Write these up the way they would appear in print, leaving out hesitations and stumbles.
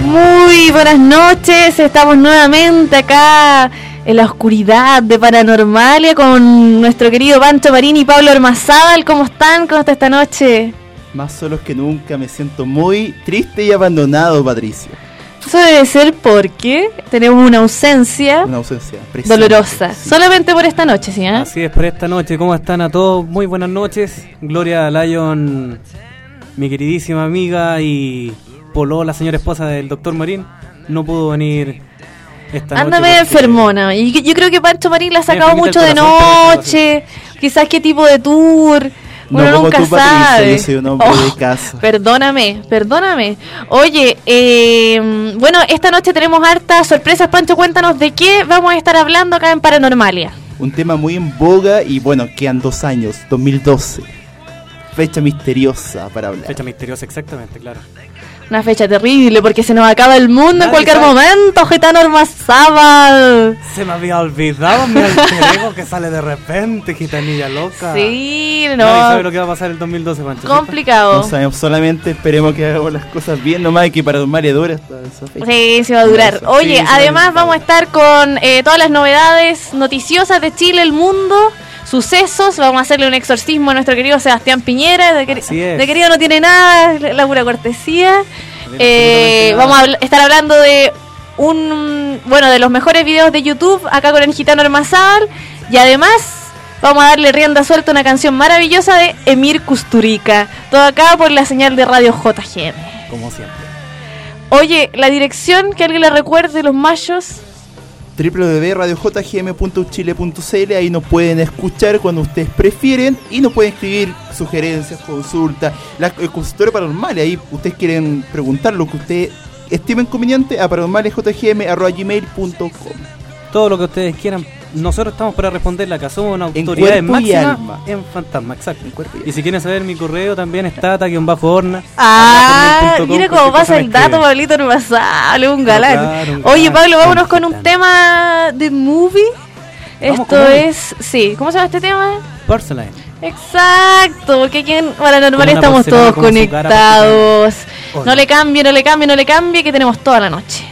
Muy buenas noches, estamos nuevamente acá en la oscuridad de Paranormalia con nuestro querido Pancho Marín y Pablo Ormazábal. ¿Cómo están? ¿Cómo está esta noche? Más solos que nunca, me siento muy triste y abandonado, Patricio. Eso debe ser porque tenemos una ausencia dolorosa, sí. Solamente por esta noche, ¿sí? Así es, por esta noche. ¿Cómo están a todos? Muy buenas noches. Gloria Lyon, mi queridísima amiga y la señora esposa del doctor Marín, no pudo venir esta noche. Ándame enfermona. Y yo creo que Pancho Marín la ha sacado mucho de noche. Quizás qué tipo de tour. Bueno, no, nunca sabe. Yo soy un hombre de casa. Perdóname. Oye, bueno, esta noche tenemos hartas sorpresas. Pancho, cuéntanos de qué vamos a estar hablando acá en Paranormalia. Un tema muy en boga y bueno, quedan 2 años, 2012. Fecha misteriosa para hablar. Fecha misteriosa, exactamente, claro. Una fecha terrible porque se nos acaba el mundo en cualquier momento, Gitano Ormazábal. Se me había olvidado mi alter ego que sale de repente, gitanilla loca. Sí, no. Nadie sabe lo que va a pasar el 2012, Pancho. Complicado. No sabemos, solamente esperemos que hagamos las cosas bien, nomás que Paranormalia dure hasta esa fecha. Sí, se va a durar. Oye, sí, además vamos a estar con todas las novedades noticiosas de Chile, el mundo. Sucesos, vamos a hacerle un exorcismo a nuestro querido Sebastián Piñera, de querido no tiene nada, la pura cortesía. Vamos a estar hablando de de los mejores videos de YouTube acá con el Gitano Ormazábal, y además vamos a darle rienda suelta a una canción maravillosa de Emir Kusturica, todo acá por la señal de Radio JGM. Como siempre. Oye, la dirección, que alguien le recuerde, los mayos. www.radiojgm.chile.cl. Ahí nos pueden escuchar cuando ustedes prefieren y nos pueden escribir sugerencias, consultas, el consultorio paranormal. Ahí ustedes quieren preguntar lo que ustedes estimen conveniente a paranormalesjgm@gmail.com. Todo lo que ustedes quieran. Nosotros estamos para responderle acá. Somos una autoridad máxima en fantasma, exacto. Y si quieren saber mi correo también es tata-horna. Mira cómo pasa el dato, Pablito Ormazábal, un galán. Claro, oye, Pablo, vámonos con un tema de movie. Esto es, sí, ¿cómo se llama este tema? Porcelain. Exacto, porque aquí en Paranormal estamos todos conectados. No le cambie, que tenemos toda la noche.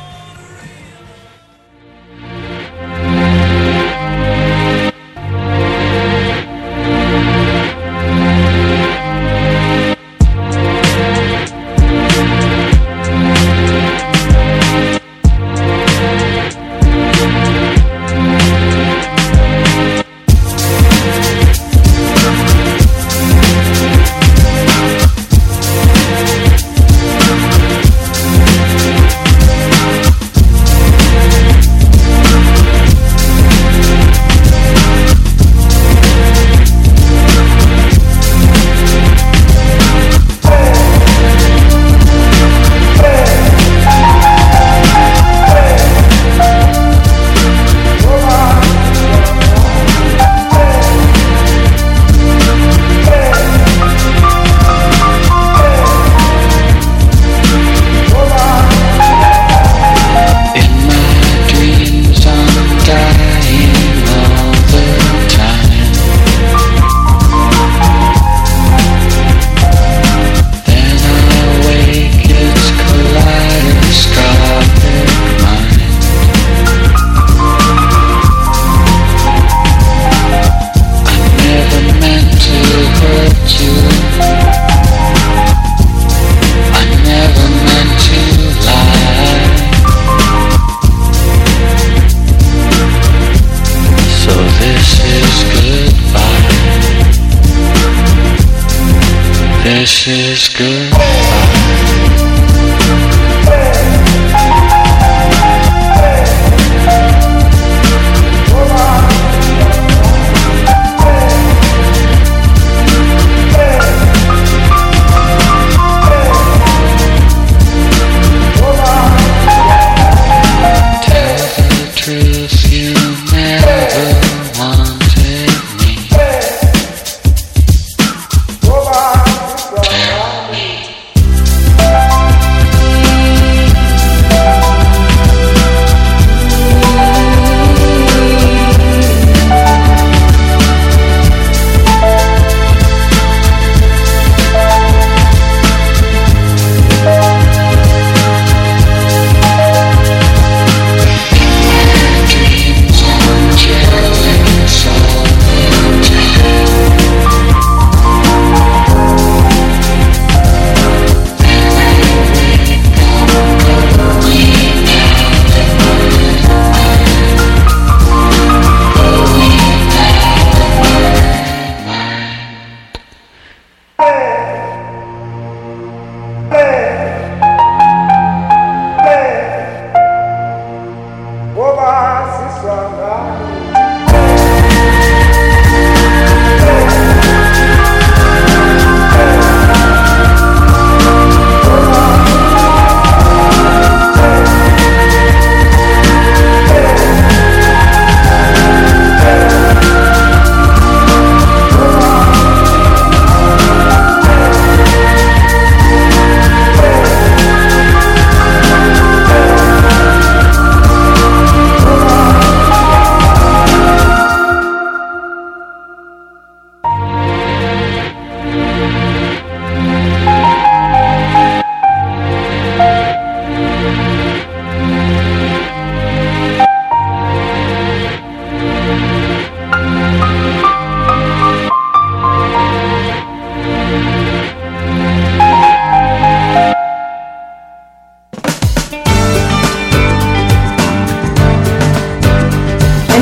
This is good.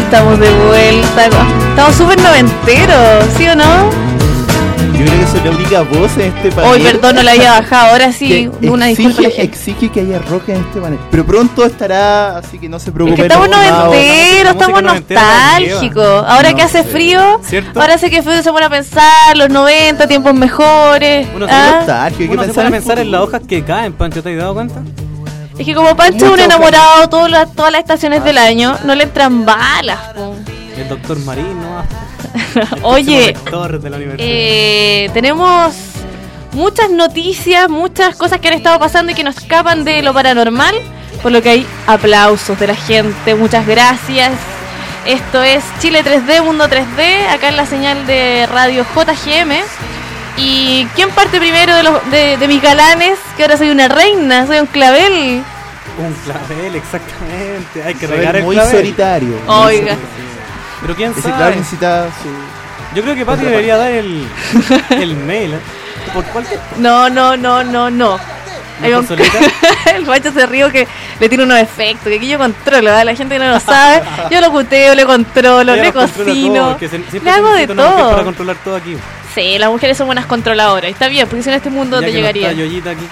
estamos de vuelta. Estamos súper noventeros, ¿sí o no? Yo creo que soy la única voz en este panel. Hoy, perdón, no la había bajado. Ahora sí, una disculpa a la gente. Exige que haya rock en este panel. Pero pronto estará, así que no se preocupen. Es que estamos noventeros, estamos nostálgicos. Ahora que hace frío, ¿cierto? ahora hace que frío se pone a pensar, los 90, tiempos mejores. Uno se pone a pensar en las hojas que caen, Pancho, ¿te has dado cuenta? Es que como Pancho es un enamorado todas las estaciones del año, no le entran balas. El doctor Marín, ¿no? Oye, de la universidad. Tenemos muchas noticias, muchas cosas que han estado pasando y que nos escapan de lo paranormal, por lo que hay aplausos de la gente. Muchas gracias. Esto es Chile 3D, Mundo 3D, acá en la señal de radio JGM. ¿Y quién parte primero de mis galanes? Que ahora soy una reina, soy un clavel. Un clavel, exactamente. Hay que regar el muy clavel. Solitario. Oiga. Pero quién ese sabe. clavel necesita su... Yo creo que Pati debería dar el mail, ¿eh? ¿Por cuál? No. ¿Por solita? El Pancho se ríe que le tiene unos efectos, que aquí yo controlo, ¿eh? La gente que no lo sabe, yo lo puteo, le controlo, le cocino, le hago de todo. Para controlar todo aquí. Sí, las mujeres son buenas controladoras, está bien, porque si en este mundo te llegaría. No está aquí.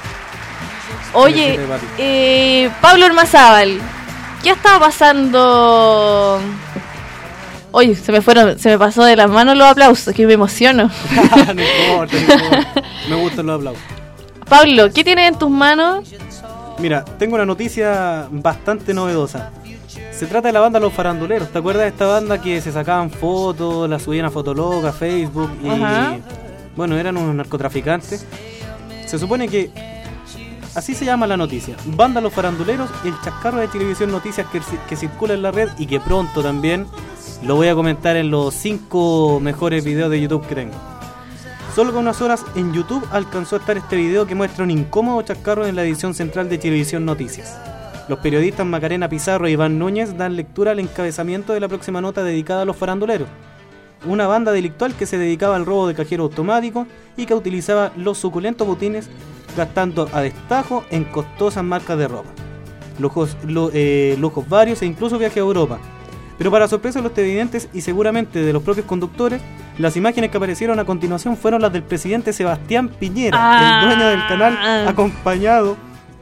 Oye, Pablo Ormazábal, ¿qué estaba pasando? Oye, se me pasó de las manos los aplausos, que me emociono. No importa. Me gustan los aplausos. Pablo, ¿qué tienes en tus manos? Mira, tengo una noticia bastante novedosa. Se trata de la banda Los Faranduleros. ¿Te acuerdas de esta banda que se sacaban fotos, la subían a Fotolog, a Facebook? Y bueno, eran unos narcotraficantes. Se supone que así se llama la noticia. Banda Los Faranduleros, el chascarro de Televisión Noticias que circula en la red y que pronto también lo voy a comentar en los 5 mejores videos de YouTube que tengo. Solo con unas horas en YouTube alcanzó a estar este video que muestra un incómodo chascarro en la edición central de Televisión Noticias. Los periodistas Macarena Pizarro y Iván Núñez dan lectura al encabezamiento de la próxima nota dedicada a los faranduleros, una banda delictual que se dedicaba al robo de cajero automático y que utilizaba los suculentos botines gastando a destajo en costosas marcas de ropa, lujos varios e incluso viaje a Europa. Pero para sorpresa de los televidentes y seguramente de los propios conductores, las imágenes que aparecieron a continuación fueron las del presidente Sebastián Piñera, el dueño del canal, acompañado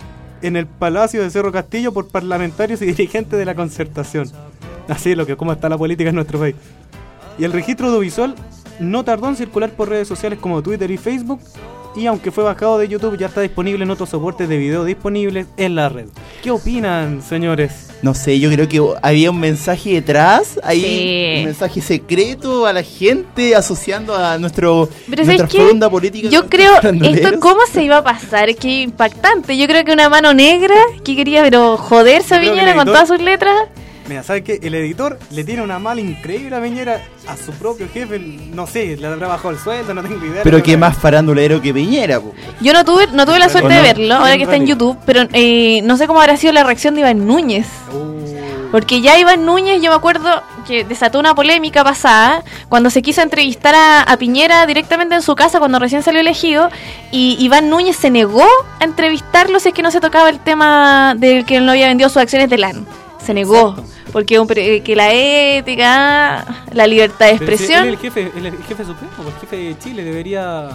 en el Palacio de Cerro Castillo por parlamentarios y dirigentes de la Concertación. Así es cómo está la política en nuestro país. Y el registro audiovisual no tardó en circular por redes sociales como Twitter y Facebook, y aunque fue bajado de YouTube, ya está disponible en otros soportes de video disponibles en la red. ¿Qué opinan, señores? No sé, yo creo que había un mensaje detrás, un mensaje secreto a la gente asociando a nuestra fronda política. Yo creo, esto cómo se iba a pasar, qué impactante. Yo creo que una mano negra que quería joderse a Piñera con todas sus letras. Mira, ¿sabes qué? El editor le tiene una mala increíble a Piñera, a su propio jefe, no sé, le habrá bajado el sueldo, no tengo idea. Pero qué más farandulero que Piñera, po. Yo no tuve la suerte de verlo, ahora que está en YouTube, pero no sé cómo habrá sido la reacción de Iván Núñez. Porque ya Iván Núñez, yo me acuerdo que desató una polémica pasada, cuando se quiso entrevistar a Piñera directamente en su casa, cuando recién salió elegido, y Iván Núñez se negó a entrevistarlo si es que no se tocaba el tema del que él no había vendido sus acciones de LAN. Se negó. Exacto. Porque que la ética, la libertad de expresión. Él es el jefe supremo, el jefe de Chile debería.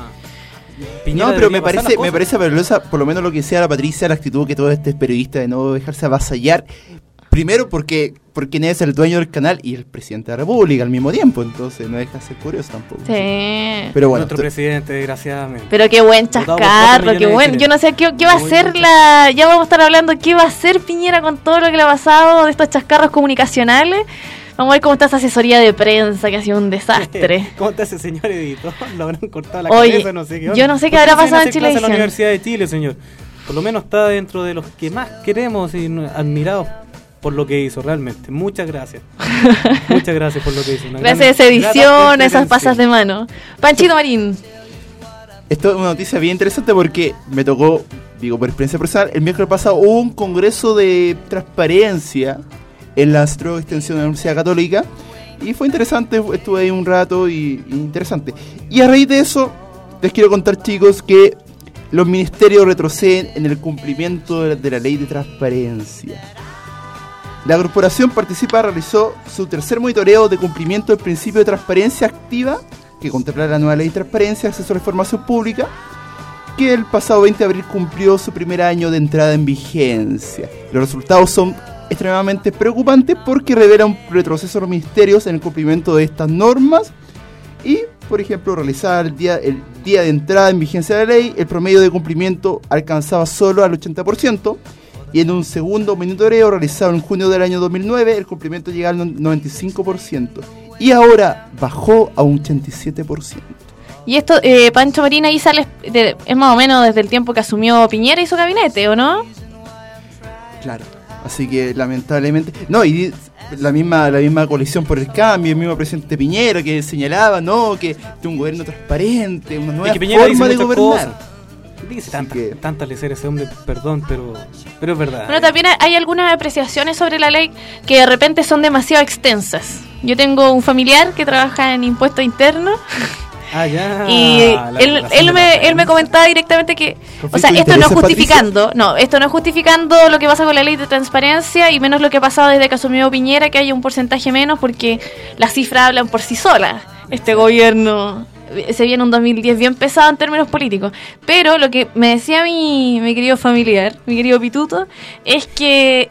Piñera no, pero me parece peligrosa, por lo menos lo que sea la Patricia, la actitud que todo este periodista de no dejarse avasallar. Primero porque es el dueño del canal y el presidente de la República al mismo tiempo, entonces no deja de ser curioso tampoco. Sí. Pero bueno, nuestro presidente, desgraciadamente. Pero qué buen chascarro, qué buen. Yo no sé qué va a hacer ya vamos a estar hablando qué va a hacer Piñera con todo lo que le ha pasado de estos chascarros comunicacionales. Vamos a ver cómo está esa asesoría de prensa, que ha sido un desastre. ¿Cómo está ese señor editor? Lo habrán cortado la cabeza, no sé qué. Yo no sé qué habrá pasado en Chile. En la Universidad de Chile, señor. Por lo menos está dentro de los que más queremos y admirados por lo que hizo, realmente. Muchas gracias. Muchas gracias por lo que hizo. Gracias a esa edición, esas pasas de mano. Panchito Marín. Esto es una noticia bien interesante porque me tocó, por experiencia personal, el miércoles pasado hubo un congreso de transparencia en la Centro de Extensión de la Universidad Católica y fue interesante, estuve ahí un rato y interesante. Y a raíz de eso, les quiero contar, chicos, que los ministerios retroceden en el cumplimiento de la ley de transparencia. La corporación realizó su tercer monitoreo de cumplimiento del principio de transparencia activa, que contempla la nueva ley de transparencia, acceso a la información pública, que el pasado 20 de abril cumplió su primer año de entrada en vigencia. Los resultados son extremadamente preocupantes porque revelan un retroceso de los ministerios en el cumplimiento de estas normas y, por ejemplo, realizar el día de entrada en vigencia de la ley, el promedio de cumplimiento alcanzaba solo al 80%, y en un segundo monitoreo realizado en junio del año 2009, el cumplimiento llegaba al 95%, y ahora bajó a un 87%. Y esto, Pancho Marín, ahí sale, es más o menos desde el tiempo que asumió Piñera y su gabinete, ¿o no? Claro, así que lamentablemente... No, y la misma coalición por el cambio, el mismo presidente Piñera que señalaba, ¿no?, que un gobierno transparente, una nueva forma de gobernar. Dice tantas leceras ese hombre, perdón, pero es verdad. Bueno, también hay algunas apreciaciones sobre la ley que de repente son demasiado extensas. Yo tengo un familiar que trabaja en impuesto interno. Ya. Y él me comentaba directamente que, o sea, esto no es justificando lo que pasa con la ley de transparencia, y menos lo que ha pasado desde que asumió Piñera, que haya un porcentaje menos, porque las cifras hablan por sí solas. Este gobierno se viene un 2010 bien pesado en términos políticos. Pero lo que me decía mi querido familiar, mi querido Pituto, es que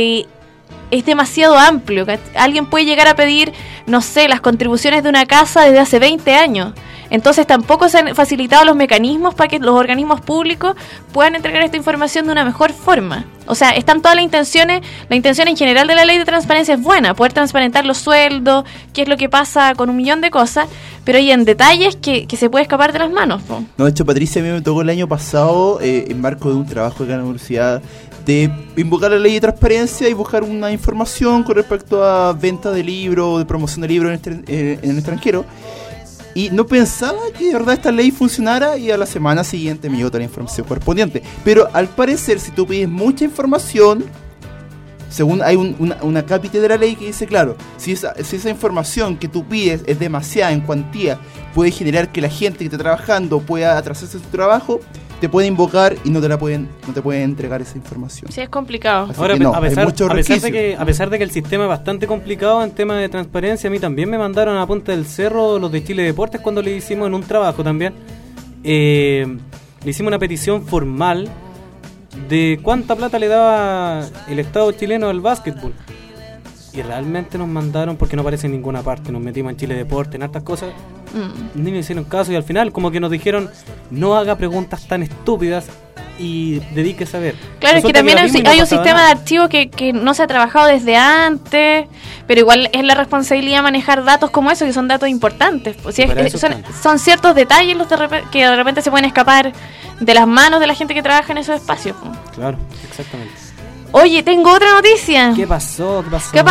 es demasiado amplio. Alguien puede llegar a pedir, no sé, las contribuciones de una casa desde hace 20 años. Entonces tampoco se han facilitado los mecanismos para que los organismos públicos puedan entregar esta información de una mejor forma. O sea, están todas las intenciones. La intención en general de la ley de transparencia es buena, poder transparentar los sueldos, qué es lo que pasa con un millón de cosas, pero hay en detalles que se puede escapar de las manos, ¿no? No, de hecho, Patricia, a mí me tocó el año pasado, en marco de un trabajo acá en la universidad, de invocar la ley de transparencia y buscar una información con respecto a venta de libros, de promoción de libros en el extranjero. Y no pensaba que de verdad esta ley funcionara, y a la semana siguiente me llegó toda la información correspondiente. Pero al parecer, si tú pides mucha información, según hay una cápite de la ley que dice, claro, si esa información que tú pides es demasiada en cuantía, puede generar que la gente que está trabajando pueda atrasarse en su trabajo, te puede invocar y no te pueden entregar esa información. Sí, es complicado. Así ahora, a pesar de que el sistema es bastante complicado en temas de transparencia, a mí también me mandaron a Punta del Cerro los de Chile Deportes cuando le hicimos en un trabajo también. Le hicimos una petición formal de cuánta plata le daba el Estado chileno al básquetbol. Y realmente nos mandaron, porque no aparece en ninguna parte, nos metimos en Chile Deportes, en hartas cosas, ni nos hicieron caso, y al final como que nos dijeron, no haga preguntas tan estúpidas y dedíquese a ver. Claro, es que también hay un sistema de archivos que no se ha trabajado desde antes, pero igual es la responsabilidad manejar datos como eso, que son datos importantes. O sea, son ciertos detalles que de repente se pueden escapar de las manos de la gente que trabaja en esos espacios. Claro, exactamente. Oye, tengo otra noticia. ¿Qué pasó,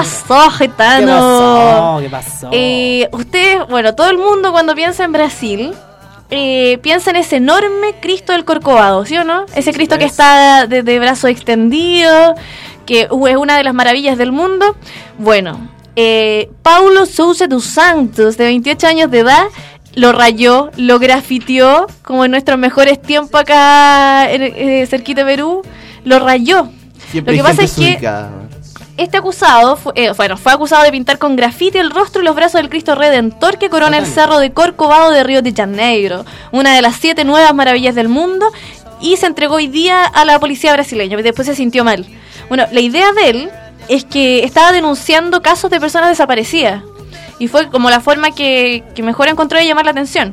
Getano? ¿Qué pasó? Ustedes, bueno, todo el mundo cuando piensa en Brasil, piensa en ese enorme Cristo del Corcovado, ¿sí o no? Ese Cristo que está de brazo extendido, que es una de las maravillas del mundo. Bueno, Paulo Sousa dos Santos, de 28 años de edad, lo rayó, lo grafiteó, como en nuestros mejores tiempos acá cerquita de Perú, lo rayó. Siempre lo que pasa es que este acusado fue acusado de pintar con grafite el rostro y los brazos del Cristo Redentor que corona el cerro de Corcovado de Río de Janeiro, una de las 7 nuevas maravillas del mundo, y se entregó hoy día a la policía brasileña, y después se sintió mal. Bueno, la idea de él es que estaba denunciando casos de personas desaparecidas, y fue como la forma que mejor encontró de llamar la atención.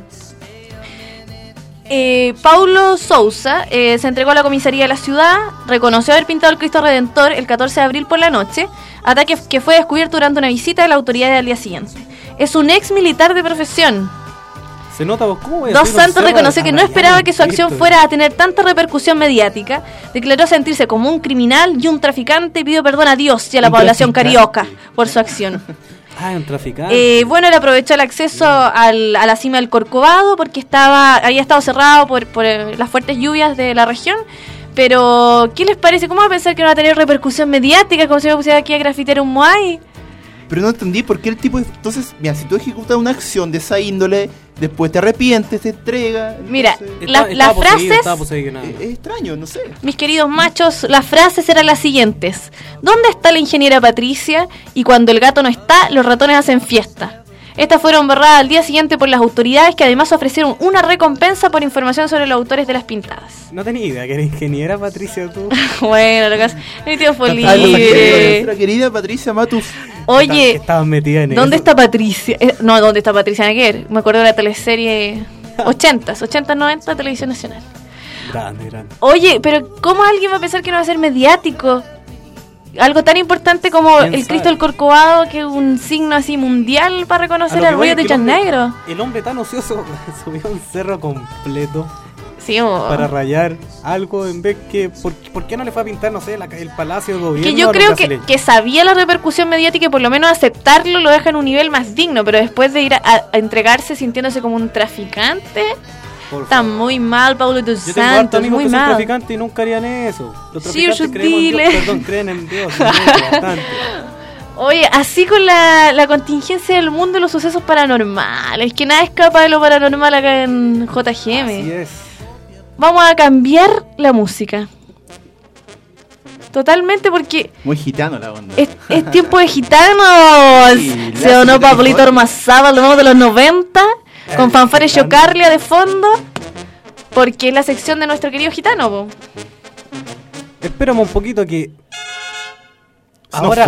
Paulo Sousa se entregó a la comisaría de la ciudad, reconoció haber pintado el Cristo Redentor el 14 de abril por la noche, ataque que fue descubierto durante una visita de la autoridad al día siguiente. Es un ex militar de profesión. Se nota, ¿cómo Dos Santos reconoció que no esperaba que su acción fuera a tener tanta repercusión mediática, declaró sentirse como un criminal y un traficante y pidió perdón a Dios y a la población carioca por su acción. Un traficante. Bueno, él aprovechó el acceso a la cima del Corcovado porque había estado cerrado por las fuertes lluvias de la región. Pero, ¿qué les parece? ¿Cómo va a pensar que no va a tener repercusión mediática como si me pusiera aquí a grafitear un Moai? Pero no entendí por qué el tipo... Entonces, mira, si tú ejecutas una acción de esa índole, después te arrepientes, te entrega... Mira, las frases... Es extraño, no sé. Mis queridos machos, las frases eran las siguientes. ¿Dónde está la ingeniera Patricia? Y cuando el gato no está, los ratones hacen fiesta. Estas fueron borradas al día siguiente por las autoridades, que además ofrecieron una recompensa por información sobre los autores de las pintadas. No tenía idea que era ingeniera Patricia, tú. Bueno, lo que hace... Mi tío fue libre. Nuestra querida Patricia Matus. Oye, estabas metida en ¿dónde eso? está Patricia? No, ¿dónde está Patricia Naguer? Me acuerdo de la teleserie 80, 90, Televisión Nacional. Grande. Oye, pero ¿cómo alguien va a pensar que no va a ser mediático? Algo tan importante como el Cristo del Corcovado, que es un signo así mundial para reconocer al río de Chanegro. El hombre tan ocioso subió un cerro completo sí, para rayar algo en vez que... ¿Por qué no le fue a pintar, no sé, el Palacio de Gobierno? Que yo creo que sabía la repercusión mediática y por lo menos aceptarlo lo deja en un nivel más digno, pero después de ir a entregarse sintiéndose como un traficante... Está muy mal, Paulo dos Santos. Yo tengo hartos amigos que son traficantes y nunca harían eso. Los traficantes creen en Dios. Bastante. Oye, así con la contingencia del mundo y los sucesos paranormales, que nada escapa de lo paranormal acá en JGM. Así es. Vamos a cambiar la música. Totalmente, porque... Muy gitano la onda. Es tiempo de gitanos. Sí, se donó Pablito Ormazábal, lo vemos de los 90... Con fanfare Chocarlia de fondo, porque es la sección de nuestro querido gitano, po. Esperamos un poquito que... Ahora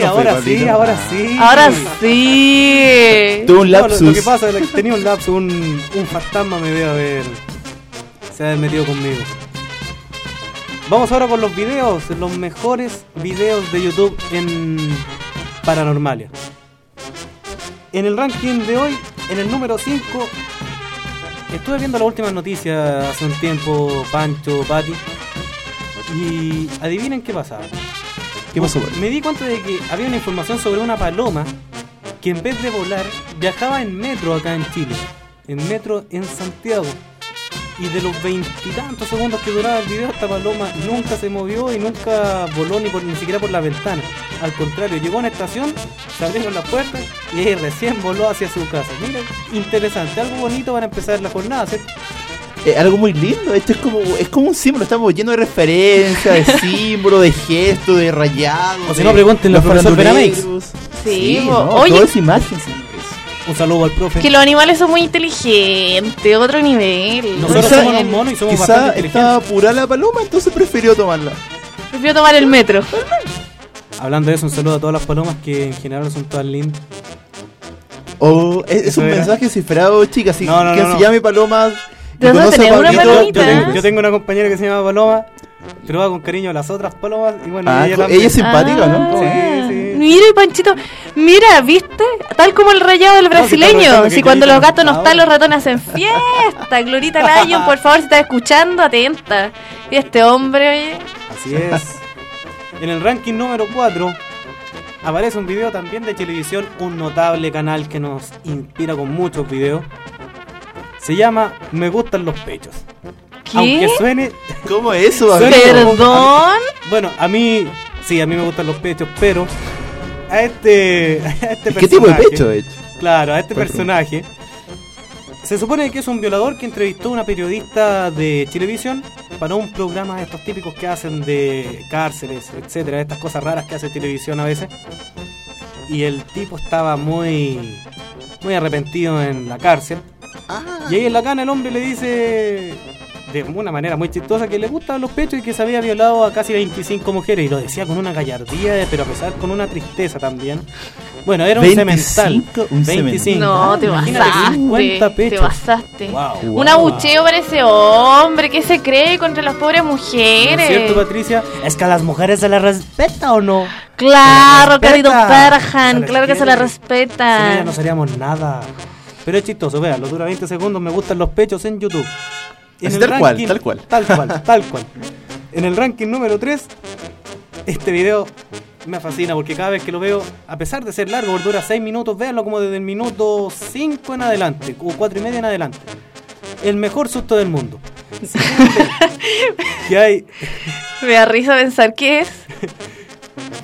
sí. Tuve un lapsus. Lo que pasa es que tenía un lapsus, un fantasma me debe haber... Se ha metido conmigo. Vamos ahora con los videos, los mejores videos de YouTube en Paranormalia. En el ranking de hoy, en el número 5, estuve viendo las últimas noticias hace un tiempo, Pancho, Pati, y adivinen qué pasaba. ¿Qué pasó? Me di cuenta de que había una información sobre una paloma que en vez de volar, viajaba en metro acá en Chile, en metro en Santiago. Y de los 20 y tantos segundos que duraba el video, esta paloma nunca se movió y nunca voló ni siquiera por la ventana. Al contrario, llegó a una estación, se abrieron las puertas y ahí recién voló hacia su casa. Mira, interesante, algo bonito para empezar la jornada, ¿cierto? Algo muy lindo, esto es como un símbolo, estamos llenos de referencias, de símbolos, de gestos, de rayados. O si no, pregúntenle al profesor Verameix. Sí, oye, todo es imagen, sí. Un saludo al profe. Que los animales son muy inteligentes, otro nivel. Nosotros somos unos monos y somos bastante inteligentes. Estaba apurada la paloma, entonces prefirió tomarla. Prefirió tomar el metro. Hablando de eso, un saludo a todas las palomas que en general son todas lindas. Oh, es un mensaje cifrado, chicas. Se llame Paloma. Yo tengo una compañera que se llama Paloma, pero va con cariño a las otras palomas. Y bueno, ella es simpática, ¿no? Sí. Mira, Panchito, mira, ¿viste? Tal como el rayado del brasileño. Si cuando los gatos no están, los ratones hacen fiesta. Glorita Lyon, por favor, si estás escuchando, atenta. Y este hombre, oye. Así es. En el ranking número 4 aparece un video también de televisión, un notable canal que nos inspira con muchos videos. Se llama Me Gustan los Pechos. ¿Qué? Aunque suene... ¿Cómo es eso? ¿Perdón? Bueno, a mí me gustan los pechos, pero a este personaje... ¿Qué tipo de pecho es? Claro, a este personaje se supone que es un violador que entrevistó a una periodista de televisión para un programa de estos típicos que hacen de cárceles, etcétera, estas cosas raras que hace televisión a veces. Y el tipo estaba muy arrepentido en la cárcel. Y ahí en la cana el hombre le dice de una manera muy chistosa que le gustan los pechos y que se había violado a casi 25 mujeres. Y lo decía con una gallardía, pero a pesar con una tristeza también. Bueno, era un semental. 25. No, te basaste. 50 pechos. Te basaste. Wow, un abucheo para ese hombre. ¿Qué se cree contra las pobres mujeres? ¿No es cierto, Patricia? ¿Es que a las mujeres se les respeta o no? Claro, querido Perjan. Claro que se les respeta. Sin ella no seríamos nada. Pero es chistoso, vean, lo dura 20 segundos, me gustan los pechos en YouTube. Tal cual. En el ranking número 3, este video me fascina porque cada vez que lo veo, a pesar de ser largo, dura 6 minutos, véanlo como desde el minuto 5 en adelante, o 4 y media en adelante. El mejor susto del mundo. Que hay... Me da risa pensar qué es.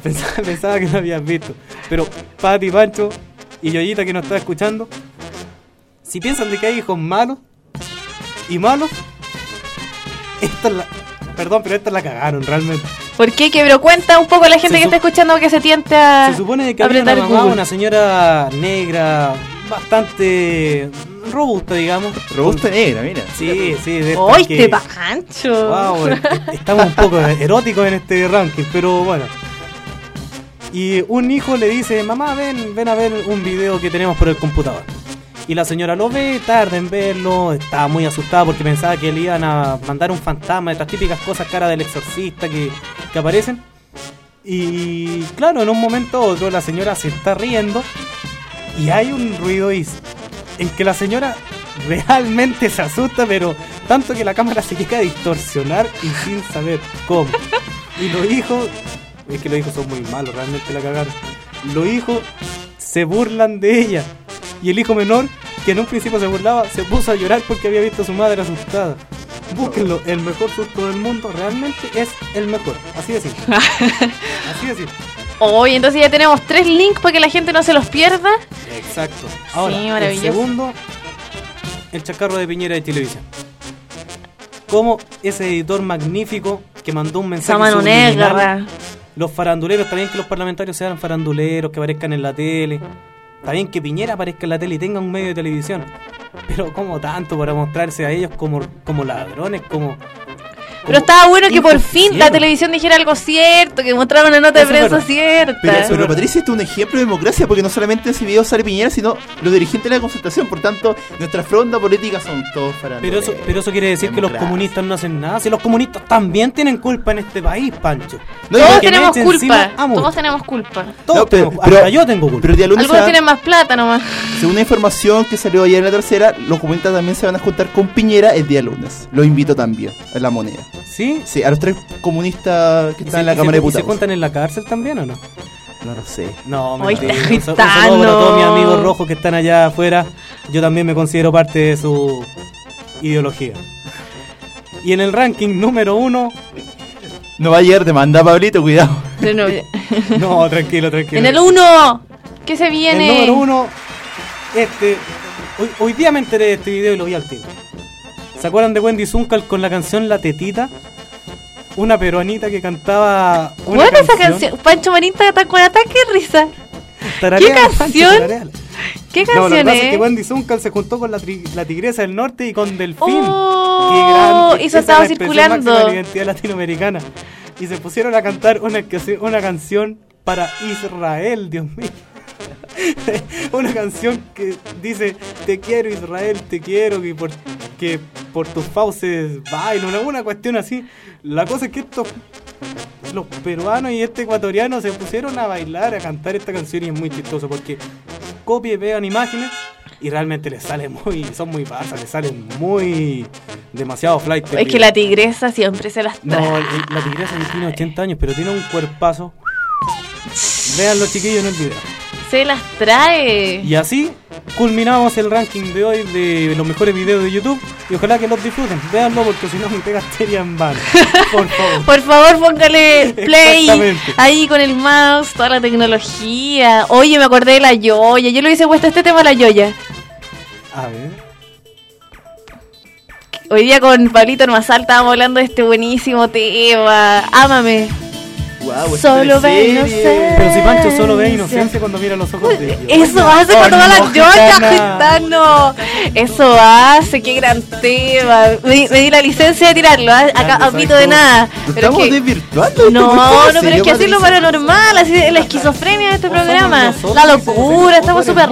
Pensaba que no habías visto. Pero Pati, Pancho y Yoyita que nos está escuchando, si piensan de que hay hijos malos y malos, esta la cagaron realmente. ¿Por qué? Pero cuenta un poco a la gente que está escuchando que se tiente a Se supone que había una mamá, una señora negra, bastante robusta, digamos. Robusta negra, mira. Sí. ¡Uy, te Pancho! Wow, estamos un poco eróticos en este ranking, pero bueno. Y un hijo le dice, mamá, ven a ver un video que tenemos por el computador. Y la señora lo ve, tarda en verlo, estaba muy asustada porque pensaba que le iban a mandar un fantasma, estas típicas cosas cara del exorcista que aparecen. Y claro, en un momento u otro la señora se está riendo y hay un ruido en que la señora realmente se asusta, pero tanto que la cámara se llega a distorsionar y sin saber cómo. Y los hijos, es que los hijos son muy malos, realmente la cagaron. Los hijos se burlan de ella. Y el hijo menor, que en un principio se burlaba, se puso a llorar porque había visto a su madre asustada. Búsquenlo, el mejor susto del mundo realmente es el mejor. Así de simple. Así de simple. Oye, entonces ya tenemos 3 links para que la gente no se los pierda. Exacto. Ahora, sí, el segundo, el chacarro de Piñera de Televisión. Como ese editor magnífico que mandó un mensaje subliminal. Los faranduleros, está bien que los parlamentarios sean faranduleros, que aparezcan en la tele. Está bien que Piñera aparezca en la tele y tenga un medio de televisión, pero como tanto para mostrarse a ellos como ladrones, pero estaba bueno que por fin la televisión dijera algo cierto, que mostrara una nota de prensa cierta. Pero Patricia, esto es un ejemplo de democracia, porque no solamente en ese video sale Piñera, sino los dirigentes de la concertación. Por tanto, nuestra fronda política son todos faranduleros. Pero eso quiere decir que los comunistas no hacen nada. Si los comunistas también tienen culpa en este país, Pancho. Todos tenemos culpa. Todos tenemos culpa. Hasta yo tengo culpa. Pero algunos tienen más plata nomás. Según una información que salió ayer en La Tercera, los comunistas también se van a juntar con Piñera el día lunes. Los invito también en La Moneda. ¿Sí? Sí, a los 3 comunistas que están en la Cámara de Diputados. ¿Se cuentan en la cárcel también o no? No lo sé. No, me un saludo para todos mis amigos rojos que están allá afuera. Yo también me considero parte de su ideología. Y en el ranking número 1... No va a llegar demanda, Pablito, cuidado. No, tranquilo. En el 1, ¿qué se viene? El número 1, hoy día me enteré de este video y lo vi al tiro. ¿Se acuerdan de Wendy Zúñiga con la canción La Tetita? Una peruanita que cantaba una canción. Esa canción? Pancho Marín está con ataque de risa. ¿Qué canción? ¿Qué canción lo que pasa es? Que Wendy Zúñiga se juntó con la Tigresa del Norte y con Delfín. ¡Oh! Eso estaba circulando. La identidad latinoamericana. Y se pusieron a cantar una canción para Israel, Dios mío. Una canción que dice: te quiero Israel, te quiero, que por tus fauces bailo, una cuestión así. La cosa es que los peruanos y ecuatorianos se pusieron a bailar, a cantar esta canción, y es muy chistoso porque copia y pegan imágenes y realmente les sale son muy pasas, les salen demasiado flight. Es que la tigresa siempre se las trae. No, la tigresa tiene 80 años, pero tiene un cuerpazo. Vean los chiquillos en el video. Se las trae. Y así culminamos el ranking de hoy de los mejores videos de YouTube. Y ojalá que los disfruten. Véanlo porque si no mi pega estaría en vano. Por favor. Por favor, póngale play ahí con el mouse, toda la tecnología. Oye, me acordé de la Yoya. Yo le hubiese puesto este tema a la Yoya. A ver. Hoy día con Pablito Armazal estábamos hablando de este buenísimo tema. Ámame. Wow, solo ve inocencia. Pero si Pancho solo ve inocencia cuando mira los ojos de Dios. Eso hace con todas las Yoyas, gitano. Eso hace, qué gran tema. Me di la licencia de tirarlo, acá admito de nada. Pero estamos desvirtuando. No, pero es que así es lo paranormal, así es la esquizofrenia de este programa. La locura, estamos súper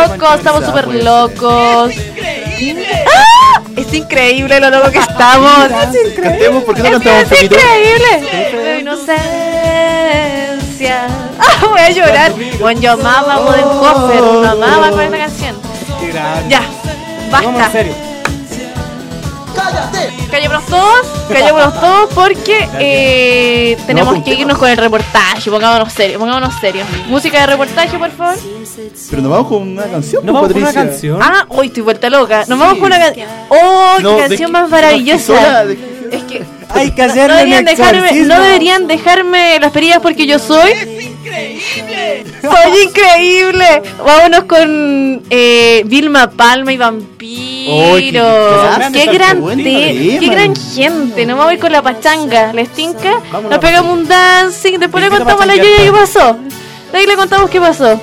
locos, ¡Ah! Es increíble lo loco que estamos. Cantemos, ¿por qué no cantamos un poquito? Es increíble. Inocencia. Voy a llorar. Bueno, yo amaba Golden Coffer, amaba con esta canción. Ya, basta. Vamos en serio. Callémonos todos porque tenemos que irnos con el reportaje. Pongámonos serios. Música de reportaje, por favor. Pero nos vamos con una canción. ¿Nos vamos con una canción? Ah, hoy estoy vuelta loca. Nos vamos con una canción. ¡Oh, qué canción más maravillosa! Es que Hay que hacerle un exorcismo. No deberían dejarme las perillas porque yo soy... ¡Soy increíble! Vámonos con Vilma Palma y Vampiro. ¡Qué gran gente! Nos vamos a ir con la pachanga. ¿Les tinca? Nos pegamos un dancing. Después le contamos a la Yuya qué pasó. De ahí le contamos qué pasó.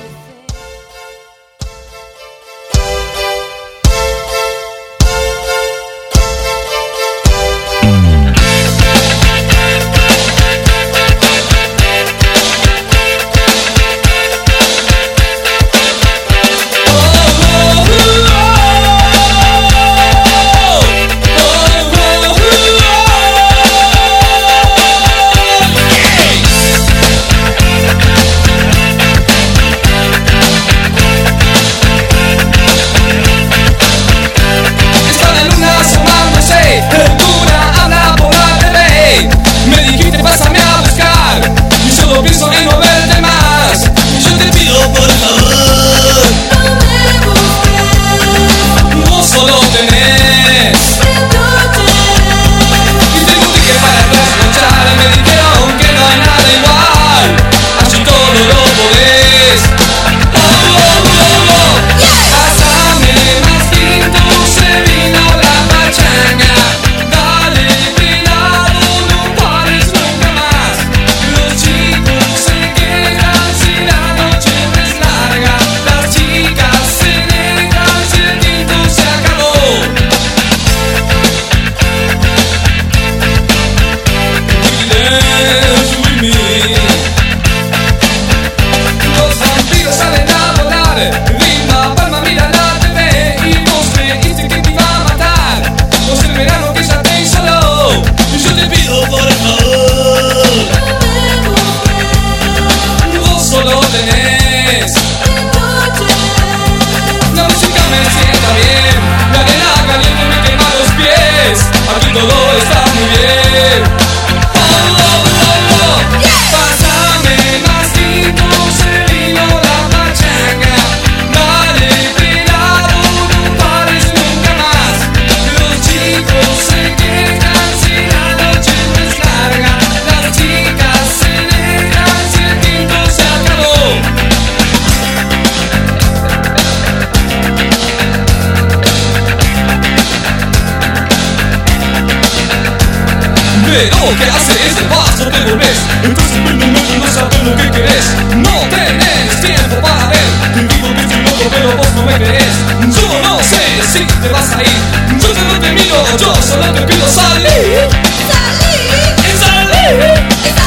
Pero ¿qué haces? El paso te volvés. Entonces en un momento no sabes lo que querés. No tenés tiempo para ver. Te digo que estoy loco pero vos no me crees. Yo no sé si te vas a ir. Yo ya no te miro, yo solo te pido salir. Salir. Salir.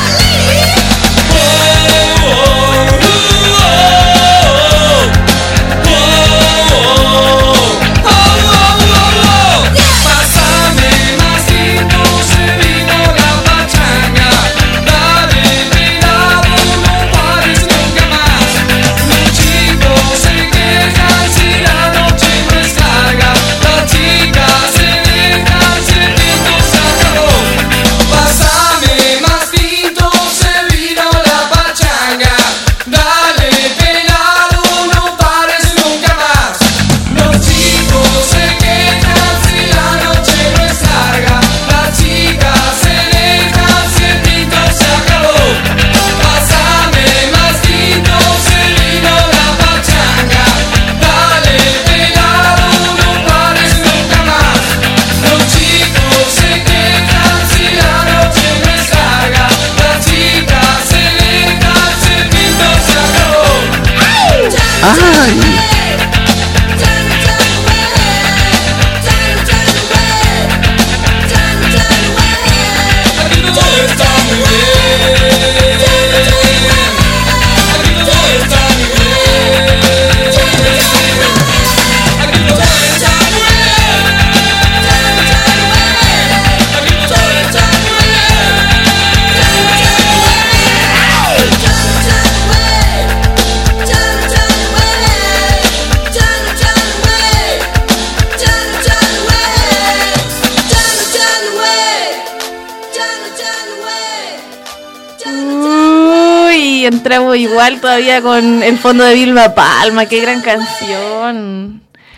Entramos igual todavía con el fondo de Vilma Palma. Qué gran canción.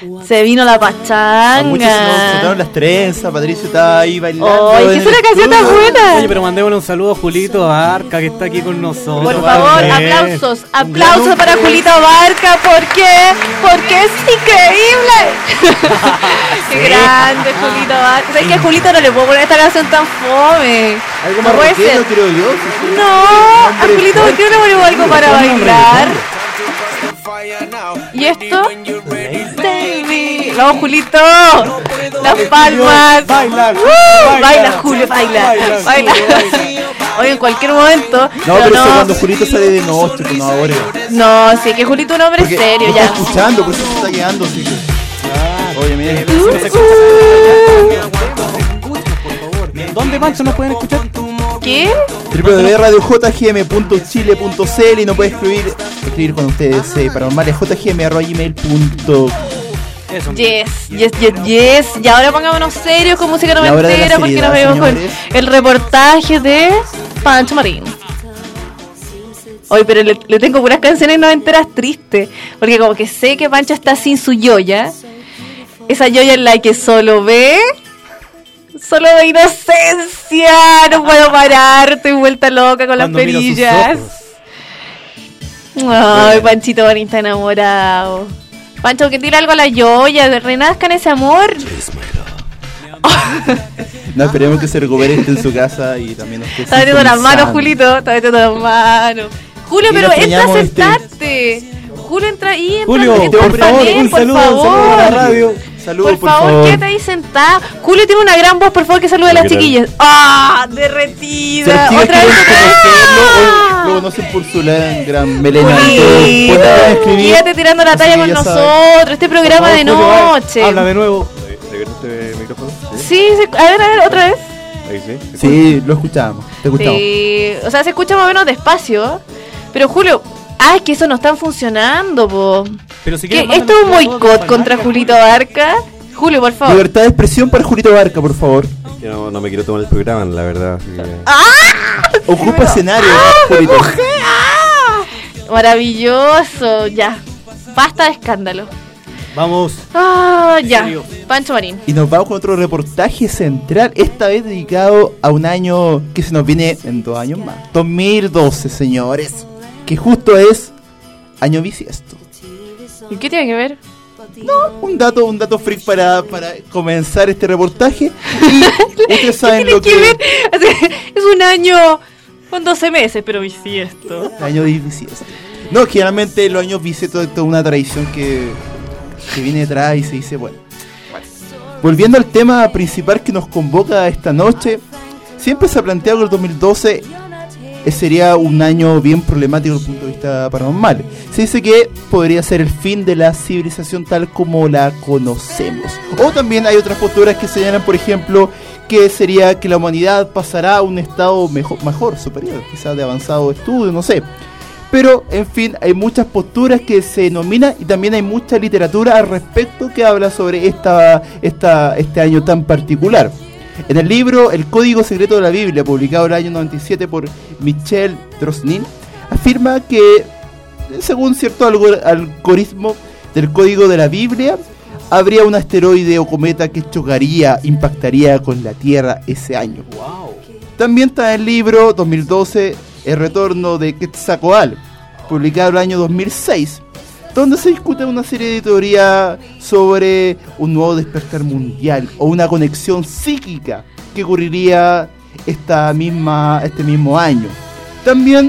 Se vino la A muchos se pachanga. notaron las trenzas, Patricio está ahí bailando. ¡Ay, qué es una canción tan buena! Oye, pero mandémosle un saludo a Julito Arca, que está aquí con nosotros. Por favor, aplausos. Aplausos para Julito Barca. ¿Por qué? Porque es increíble. Qué grande Julito Barca. ¿Sabes que a Julito no le puedo poner esta canción tan fome? Algo No más puede rockero, ser. creo yo. No, a Julito, ¿por qué no le ponemos algo para bailar? ¿Y esto? Baby. Vamos, Julito. Las palmas. Baila, Baila, Julio, baila. Oye, en cualquier momento. No, pero eso cuando Julito sale de noche, pues no ahora. No, sí, que Julito es un hombre Porque serio lo ya. está escuchando, por eso se está quedando, así que. Obviamente. ¿Dónde, Pancho, nos pueden escuchar? ¿Qué? www.radiojgm.chile.cl y no puede escribir cuando ustedes desee paranormales jgm@gmail.com. Eso. Yes. Y ahora pongámonos serios con música La hora de la noventera porque nos seriedad, vemos con señores. el reportaje de Pancho Marín. Oye, pero le tengo puras canciones noventeras tristes. Porque como que sé que Pancho está sin su yoya. Esa yoya en la que solo ve inocencia. No puedo parar, estoy vuelta loca con las Cuando miro sus perillas. ojos. Ay, Panchito Marín está enamorado. Pancho, que tira algo a la yoya, renazca en ese amor. No, esperemos que se recupere en su casa y también nos esté Está metiendo las manos, sintonizando. Julito. Está metiendo las manos. Julio, Y pero lo entra a extrañamos, sentarte. Julio, entra ahí. Julio, entra por al favor, panel, un por saludo a la favor. radio. Saludos, Por favor, quédate ahí sentado. Julio tiene una gran voz, por favor, que salude a las Hola, ¿qué tal? chiquillas. ¡Ah! Si Derretida. los Otra vez. conocerlo, lo conocen por su gran melena. Julito, Pueden escribir. quédate tirando la Así talla que con ya saben. nosotros. Este programa de Por favor, noche. Habla de nuevo. ¿Se viene este micrófono? Sí, a ver, otra vez. Ahí sí. Sí, lo escuchamos. Te escuchamos. Sí, o sea, se escucha más o menos despacio. Pero Julio, es que eso no está funcionando, po. Pero si ¿Qué? quieres, ¿Esto es un mándame boicot todo contra para Julito Barca? Julio, por favor. Libertad de expresión para Julito Barca, por favor. Que no me quiero tomar el programa, la verdad. Así que... Ocupa escenario, Julito. Maravilloso, ya. Basta de escándalo. Vamos. Ya. serio? Pancho Marín. Y nos vamos con otro reportaje central, esta vez dedicado a un año que se nos viene en 2 años más. 2012, señores. Que justo es año bisiesto. ¿Y qué tiene que ver? Un dato freak para comenzar este reportaje. Y ustedes saben ¿Qué lo tiene que que ver? Es un año con 12 meses, pero bisiesto. año bisiesto. No, generalmente los años bisiestos es toda una tradición que viene detrás y se dice, bueno. Volviendo al tema principal que nos convoca esta noche, siempre se ha planteado que el 2012 sería un año bien problemático desde el punto de vista paranormal. Se dice que podría ser el fin de la civilización tal como la conocemos. O también hay otras posturas que señalan, por ejemplo, que sería que la humanidad pasará a un estado mejor, superior, quizás de avanzado estudio, no sé. Pero, en fin, hay muchas posturas que se denominan y también hay mucha literatura al respecto que habla sobre este año tan particular. En el libro El Código Secreto de la Biblia, publicado en el año 97 por Michel Drosnin, afirma que, según cierto algoritmo del Código de la Biblia, habría un asteroide o cometa que impactaría con la Tierra ese año. Wow. También está el libro 2012, El Retorno de Quetzalcóatl, publicado en el año 2006, donde se discute una serie de teorías sobre un nuevo despertar mundial o una conexión psíquica que ocurriría este mismo año. También,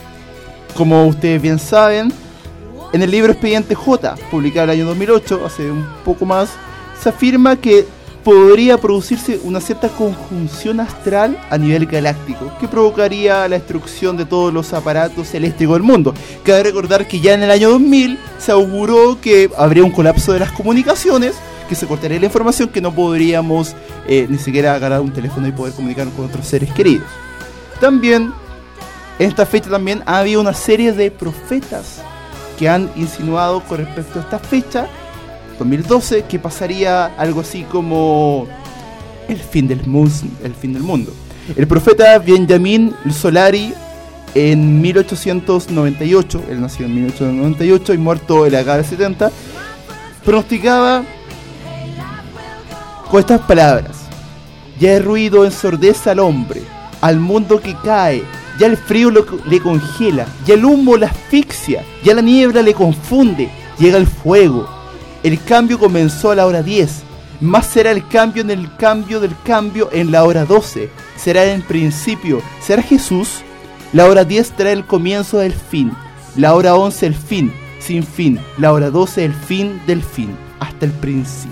como ustedes bien saben, en el libro Expediente J, publicado en el año 2008, hace un poco más, se afirma que podría producirse una cierta conjunción astral a nivel galáctico que provocaría la destrucción de todos los aparatos eléctricos del mundo. Cabe recordar que ya en el año 2000 se auguró que habría un colapso de las comunicaciones, que se cortaría la información, que no podríamos ni siquiera agarrar un teléfono y poder comunicarnos con otros seres queridos. También, en esta fecha también ha habido una serie de profetas que han insinuado con respecto a esta fecha 2012 que pasaría algo así como el fin del mundo. El profeta Benjamin Solari en 1898, él nació en 1898 y muerto en la década del 70, pronosticaba con estas palabras: ya el ruido ensordece al hombre, al mundo que cae, ya el frío le congela, ya el humo le asfixia, ya la niebla le confunde, llega el fuego. El cambio comenzó a la hora 10, más será el cambio en el cambio del cambio en la hora 12, será en principio, será Jesús. La hora 10 trae el comienzo del fin, la hora 11 el fin, sin fin, la hora 12 el fin del fin, hasta el principio.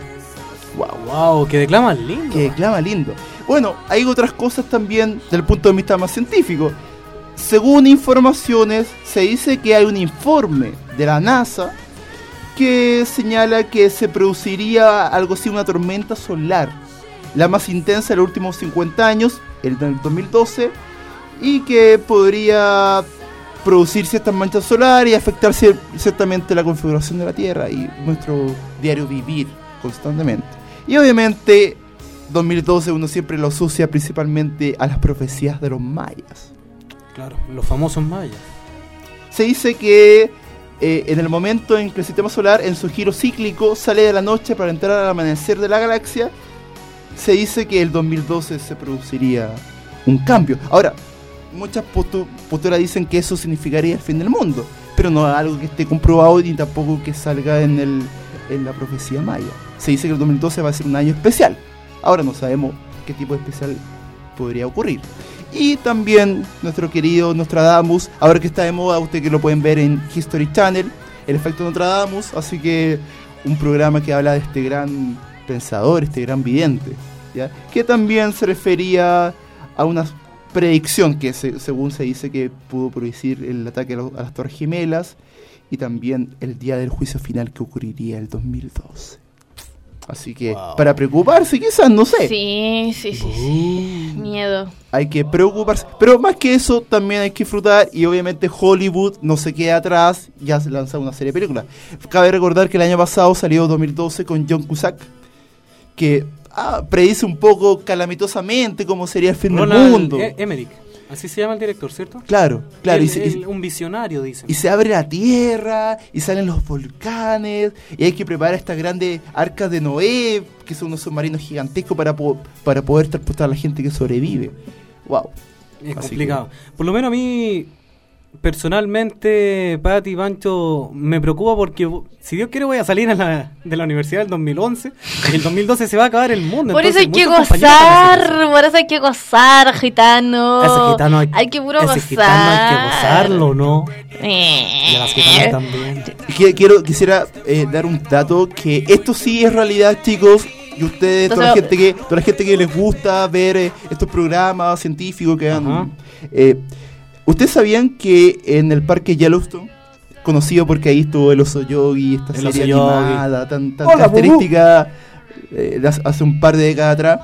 Wow, que declama lindo. Que declama lindo. Bueno, hay otras cosas también del punto de vista más científico. Según informaciones, se dice que hay un informe de la NASA que señala que se produciría algo así, una tormenta solar, la más intensa de los últimos 50 años, el del 2012, y que podría producir ciertas manchas solares y afectar ciertamente la configuración de la Tierra y nuestro diario vivir constantemente. Y obviamente 2012 uno siempre lo asocia principalmente a las profecías de los mayas. Claro, los famosos mayas. Se dice que en el momento en que el sistema solar en su giro cíclico sale de la noche para entrar al amanecer de la galaxia, se dice que el 2012 se produciría un cambio. Ahora, muchas posturas dicen que eso significaría el fin del mundo, pero no es algo que esté comprobado ni tampoco que salga en la profecía maya. Se dice que el 2012 va a ser un año especial. Ahora no sabemos qué tipo de especial podría ocurrir. Y también nuestro querido Nostradamus, ahora que está de moda, ustedes que lo pueden ver en History Channel, el efecto Nostradamus, así que un programa que habla de este gran pensador, este gran vidente, ¿ya? Que también se refería a una predicción que según se dice que pudo producir el ataque a las Torres Gemelas y también el día del juicio final que ocurriría el 2012. Así que, para preocuparse quizás, no sé. Sí. Miedo. Hay que preocuparse. Pero más que eso, también hay que disfrutar. Y obviamente Hollywood no se queda atrás. Ya se lanza una serie de películas. Cabe recordar que el año pasado salió 2012 con John Cusack, que predice un poco calamitosamente cómo sería el fin del mundo. Emmerich. Así se llama el director, ¿cierto? Claro. Un visionario, dicen. Y se abre la tierra, y salen los volcanes, y hay que preparar estas grandes arcas de Noé, que son unos submarinos gigantescos para poder transportar a la gente que sobrevive. Wow. Es así complicado. Por lo menos a mí, personalmente, Pati y Pancho, me preocupa porque, si Dios quiere, voy a salir de la universidad del 2011, y el 2012 se va a acabar el mundo. Por eso hay que gozar, gitano. Ese gitano hay que puro gozar. Gitano hay que gozarlo, ¿no? Y a las gitanas también. Quisiera dar un dato, que esto sí es realidad, chicos. Y ustedes, toda la gente que les gusta ver estos programas científicos que dan... ¿Ustedes sabían que en el parque Yellowstone, conocido porque ahí estuvo el oso Yogi, esta serie animada tan característica hace un par de décadas atrás,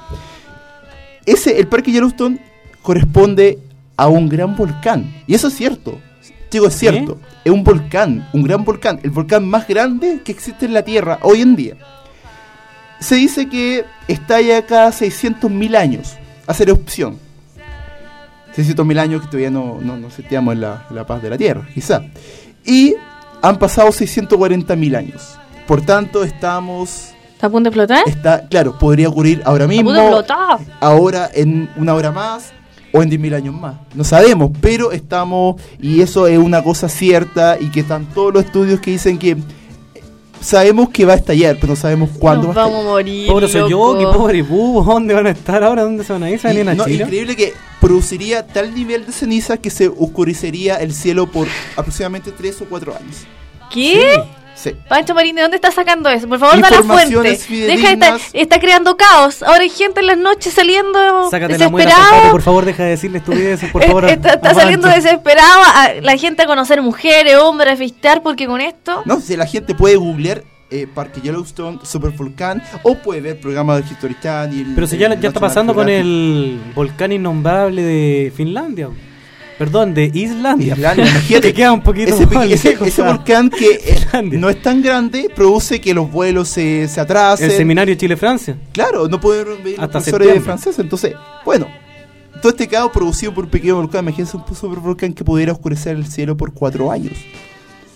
el parque Yellowstone corresponde a un gran volcán? Y eso es cierto, chicos, es cierto. Es un volcán, un gran volcán, el volcán más grande que existe en la Tierra hoy en día. Se dice que estalla cada 600.000 años, hace erupción. 600.000 años que todavía no sentíamos en la paz de la Tierra, quizá. Y han pasado 640.000 años. Por tanto, ¿está a punto de explotar? Claro, podría ocurrir ahora mismo, ahora en una hora más, o en 10.000 años más. No sabemos, pero estamos, y eso es una cosa cierta, y que están todos los estudios que dicen que sabemos que va a estallar, pero no sabemos cuándo va a estallar. Vamos a morir. Pobre Soyoki, pobre Bubo, ¿dónde van a estar ahora? ¿Dónde se van a ir? ¿Se van a ir a Chile? Increíble que produciría tal nivel de ceniza que se oscurecería el cielo por aproximadamente 3 o 4 años. ¿Qué? Sí. Pancho Marín, ¿de dónde estás sacando eso? Por favor, da la fuente. Deja de está creando caos. Ahora hay gente en las noches saliendo Sácate desesperada. La muela, por favor, deja de decirle estupideces, por favor. Está saliendo desesperada la gente a conocer mujeres, hombres, a fistear, porque con esto... No, si la gente puede googlear Parque Yellowstone, Supervolcán, o puede ver programas de History Channel. Pero si ya está pasando con el volcán innombrable de Finlandia. Perdón, de Islandia. Imagínate, queda un poquito ese volcán que no es tan grande, produce que los vuelos se atrasen. El seminario Chile-Francia. Claro, no pueden ver profesores franceses. Entonces, bueno, todo este caos producido por un pequeño volcán. Imagínense un supervolcán que pudiera oscurecer el cielo por 4 años.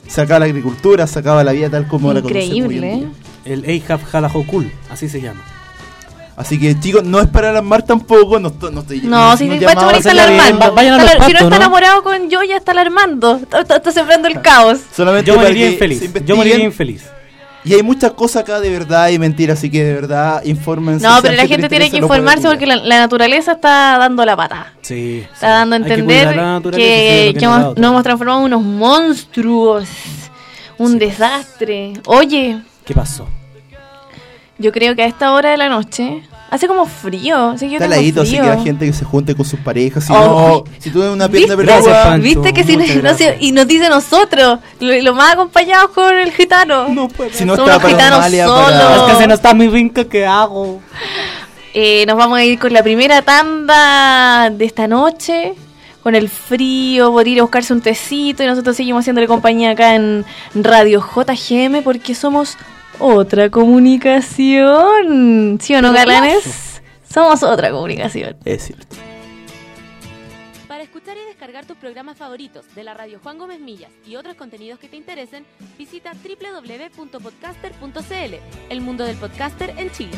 Se acaba la agricultura, se acaba la vida tal como la conocemos. Increíble, El Eihab Halajokul, así se llama. Así que, chicos, no es para alarmar tampoco. No, si Pancho Marín está alarmando. Si no está enamorado con yo, ya está alarmando. Está sembrando el caos. Solamente yo moriría infeliz. Y hay muchas cosas acá de verdad y mentira, así que de verdad infórmense. No, pero la gente tiene que informarse porque la naturaleza está dando la pata. Sí. Está dando a entender que nos hemos transformado en unos monstruos. Un desastre. Oye. ¿Qué pasó? Yo creo que a esta hora de la noche hace como frío. Así que está heladito, así que la gente que se junte con sus parejas. Si tú ves una pierna peluda. ¿Viste que y nos dice nosotros, lo más acompañados con el gitano? No puede. Si no somos está gitanos solos. Es que se nos está muy rico, ¿qué hago? Nos vamos a ir con la primera tanda de esta noche. Con el frío, por ir a buscarse un tecito. Y nosotros seguimos haciéndole compañía acá en Radio JGM porque somos otra comunicación. ¿Sí o no, galanes? Somos otra comunicación. Es cierto. Para escuchar y descargar tus programas favoritos de la radio Juan Gómez Millas y otros contenidos que te interesen, visita www.podcaster.cl, el mundo del podcaster en Chile.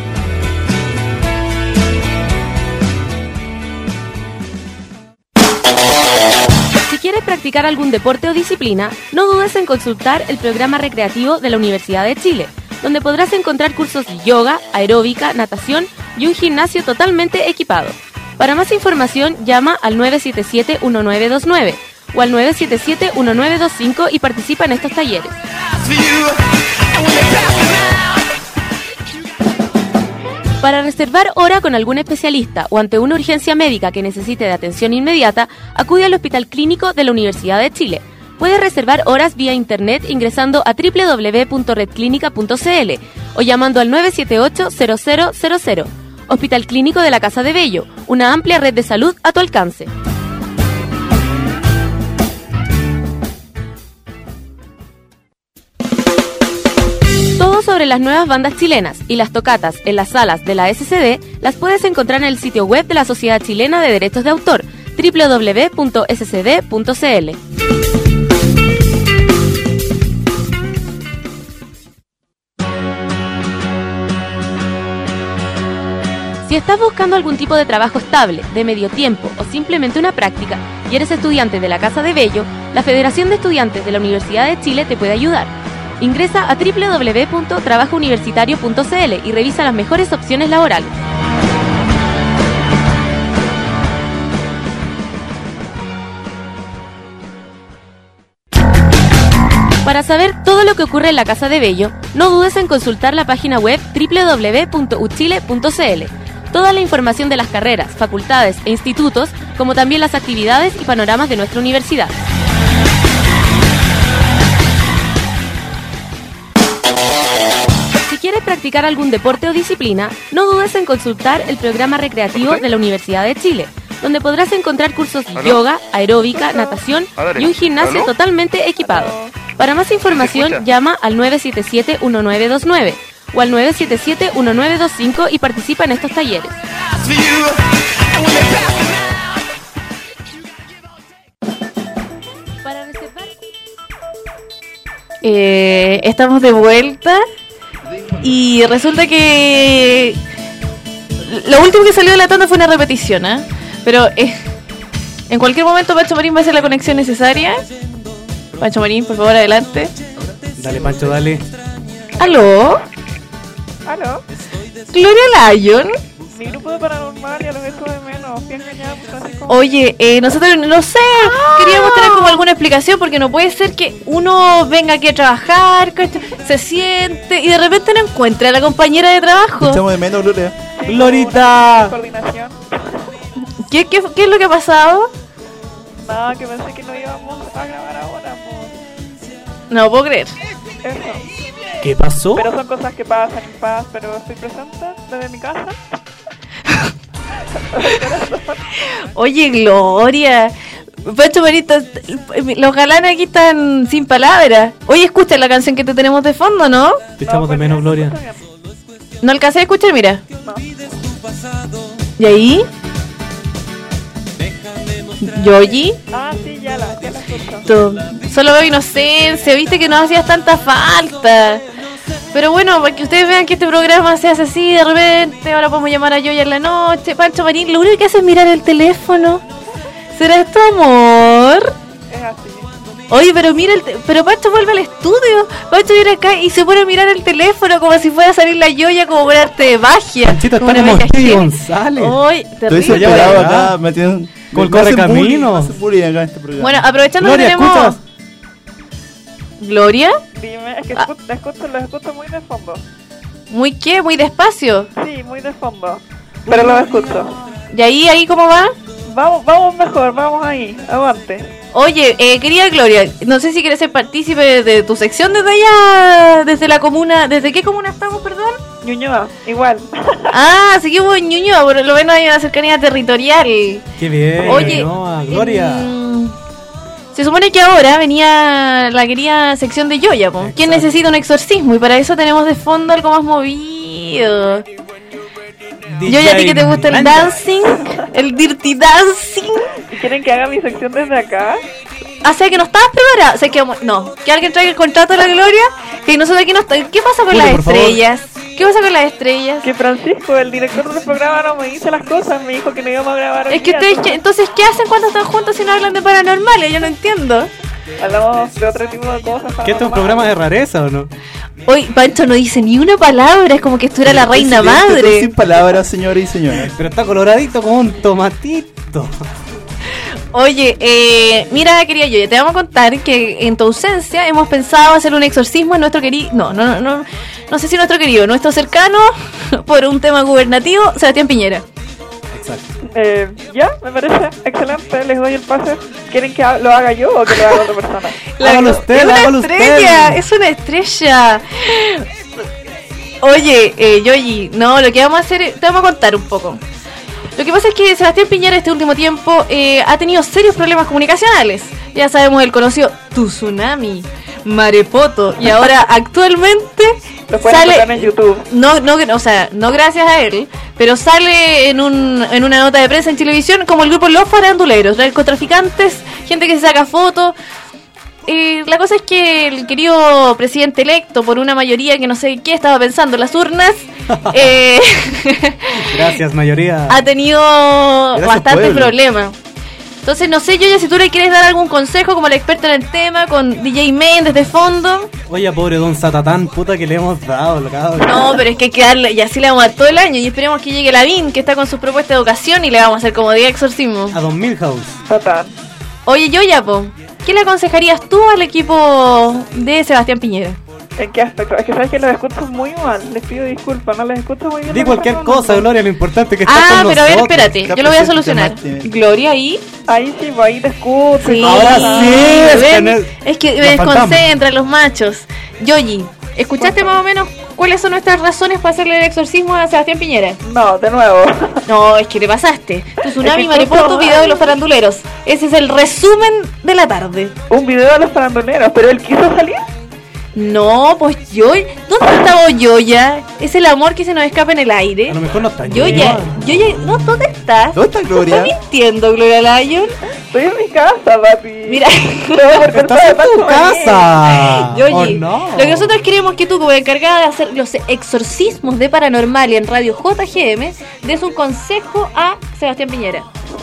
Si quieres practicar algún deporte o disciplina, no dudes en consultar el programa recreativo de la Universidad de Chile, donde podrás encontrar cursos de yoga, aeróbica, natación y un gimnasio totalmente equipado. Para más información, llama al 977-1929 o al 977-1925 y participa en estos talleres. Para reservar hora con algún especialista o ante una urgencia médica que necesite de atención inmediata, acude al Hospital Clínico de la Universidad de Chile. Puedes reservar horas vía internet ingresando a www.redclinica.cl o llamando al 978-0000. Hospital Clínico de la Casa de Bello, una amplia red de salud a tu alcance. Todo sobre las nuevas bandas chilenas y las tocatas en las salas de la SCD las puedes encontrar en el sitio web de la Sociedad Chilena de Derechos de Autor, www.scd.cl. Si estás buscando algún tipo de trabajo estable, de medio tiempo o simplemente una práctica y eres estudiante de la Casa de Bello, la Federación de Estudiantes de la Universidad de Chile te puede ayudar. Ingresa a www.trabajouniversitario.cl y revisa las mejores opciones laborales. Para saber todo lo que ocurre en la Casa de Bello, no dudes en consultar la página web www.uchile.cl. Toda la información de las carreras, facultades e institutos, como también las actividades y panoramas de nuestra universidad. Si quieres practicar algún deporte o disciplina, no dudes en consultar el programa recreativo de la Universidad de Chile, donde podrás encontrar cursos de yoga, aeróbica, natación y un gimnasio totalmente equipado. Para más información, llama al 977-1929 o al 977-1925 y participa en estos talleres. Para reservar... Estamos de vuelta y resulta que lo último que salió de la tanda fue una repetición, pero en cualquier momento Pancho Marín va a hacer la conexión necesaria. Pancho Marín, por favor, adelante. Dale, Pancho, dale. ¿Aló? ¿Aló? Gloria Lyon. Mi grupo de paranormal y a lo que de menos. Fui engañada por Francisco. Oye, nosotros, no sé, queríamos tener como alguna explicación porque no puede ser que uno venga aquí a trabajar, se siente y de repente no encuentre a la compañera de trabajo. Estamos de menos, Gloria. Sí, Glorita. Coordinación. ¿Qué es lo que ha pasado? Nada, que pensé que no íbamos a grabar ahora. No puedo creer. Eso. ¿Qué pasó? Pero son cosas que pasan en paz, pero estoy presente desde mi casa. Oye, Gloria. Pancho Marito, los galanes aquí están sin palabras. Oye, escucha la canción que te tenemos de fondo, ¿no? Te echamos de menos, Gloria. No alcancé a escuchar, mira. No. ¿Y ahí? ¿Yoyi? Ah, sí, ya la escucho. Solo veo inocencia, viste que nos hacías tanta falta. Pero bueno, para que ustedes vean que este programa se hace así de repente, ahora podemos llamar a Yoya en la noche. Pancho Marín, lo único que hace es mirar el teléfono. ¿Será esto amor? Es así. Oye, pero mira, pero Pancho vuelve al estudio. Pancho viene acá y se pone a mirar el teléfono como si fuera a salir la Yoya como por arte de magia. Panchito, como está una como meca Stevie genia. González. Ay, Estoy terrible. desesperado acá, me tienen... Con el me hacen correcamino. bullying, me hacen bullying acá en este programa. Bueno, aprovechando Gloria, que tenemos... ¿escuchas? ¿Gloria? Dime, es que los escucho muy de fondo. ¿Muy qué? ¿Muy despacio? Sí, muy de fondo. Pero los escucho. ¿Y ahí cómo va? Vamos mejor, vamos ahí, aguante. Oye, querida Gloria, no sé si quieres ser partícipe de tu sección desde allá, desde la comuna. ¿Desde qué comuna estamos, perdón? Ñuñoa, igual. Ah, seguimos en Ñuñoa, por lo menos hay una cercanía territorial. Qué bien. Oye, ¿no? Gloria. Se supone que ahora venía la querida sección de Yoya, po. ¿Quién necesita un exorcismo? Y para eso tenemos de fondo algo más movido. Yoya, ¿a ti que te gusta el dancing? El dirty dancing. ¿Quieren que haga mi sección desde acá? O sea, que no estabas preparada. O sea, que alguien traiga el contrato de la Gloria. Que nosotros aquí no estamos. ¿Qué pasa con Julio, las por favor. estrellas? ¿Qué pasa con las estrellas? Que Francisco, el director del programa, no me dice las cosas. Me dijo que no íbamos a grabar. Es que ustedes, entonces, ¿qué hacen cuando están juntos si no hablan de paranormales? Yo no entiendo. Hablamos de otro tipo de cosas. ¿Qué es un programa de rareza o no? Hoy Pancho no dice ni una palabra. Es como que estuviera la reina Estoy madre. sin palabras, señores y señores. Pero está coloradito como un tomatito. Oye, mira, querida Yoya, te vamos a contar que en tu ausencia hemos pensado hacer un exorcismo en nuestro querido... No sé si nuestro querido, nuestro cercano, por un tema gubernativo, Sebastián Piñera. Exacto. Ya, me parece excelente, les doy el pase. ¿Quieren que lo haga yo o que lo haga otra persona? Hágalo usted, es una hágalo estrella, usted. es una estrella. Oye, Yoyi, no, lo que vamos a hacer, te vamos a contar un poco. Lo que pasa es que Sebastián Piñera este último tiempo ha tenido serios problemas comunicacionales. Ya sabemos el conocido tsunami, marepoto, y ahora actualmente Lo pueden encontrar en YouTube. no gracias a él, pero sale en una nota de prensa en televisión como el grupo Los Faranduleros, narcotraficantes, gente que se saca fotos. La cosa es que el querido presidente electo, por una mayoría que no sé qué estaba pensando en las urnas, Gracias, mayoría. ha tenido bastante pueblo. problema. Entonces no sé, Yoya, si tú le quieres dar algún consejo como la experta en el tema, con DJ Méndez de fondo. Oye, pobre don Satatán, puta que le hemos dado, cabrón. No, pero es que hay que darle, y así le vamos a dar todo el año, y esperemos que llegue Lavín, que está con sus propuestas de educación, y le vamos a hacer como diga exorcismo. A don Milhouse. Total. Oye, Yoya, po, ¿qué le aconsejarías tú al equipo de Sebastián Piñera? ¿En qué aspecto? Es que sabes que los escucho muy mal. Les pido disculpas, no les escucho muy bien. Di lo que cualquier están cosa, hablando. Gloria, lo importante es que está Ah, con pero a ver, nosotros. espérate, Está yo lo voy a presente solucionar. Marte. Gloria ahí. Ahí sí, pues ahí te escucho. Sí. Ahora sí, es que ¿Ven? no- Es que me nos faltamos. desconcentran los machos. Yoyi, ¿escuchaste más o menos cuáles son nuestras razones para hacerle el exorcismo a Sebastián Piñera? No, de nuevo. No, es que te pasaste. Tu tsunami, Es que marepoto, justo- video de los faranduleros. Ese es el resumen de la tarde. Un video de los faranduleros, pero él quiso salir. No, pues ¿dónde estaba Yoya? Es el amor que se nos escapa en el aire. A lo mejor no está Yoya, no, ¿dónde estás? ¿Dónde está Gloria? ¿Estás mintiendo, Gloria Lyon? Estoy en mi casa, papi. Mira. Estás en tu casa. Yoyi, ¿O no? lo que nosotros queremos que tú, como encargada de hacer los exorcismos de Paranormal y en Radio JGM, des un consejo a Sebastián Piñera.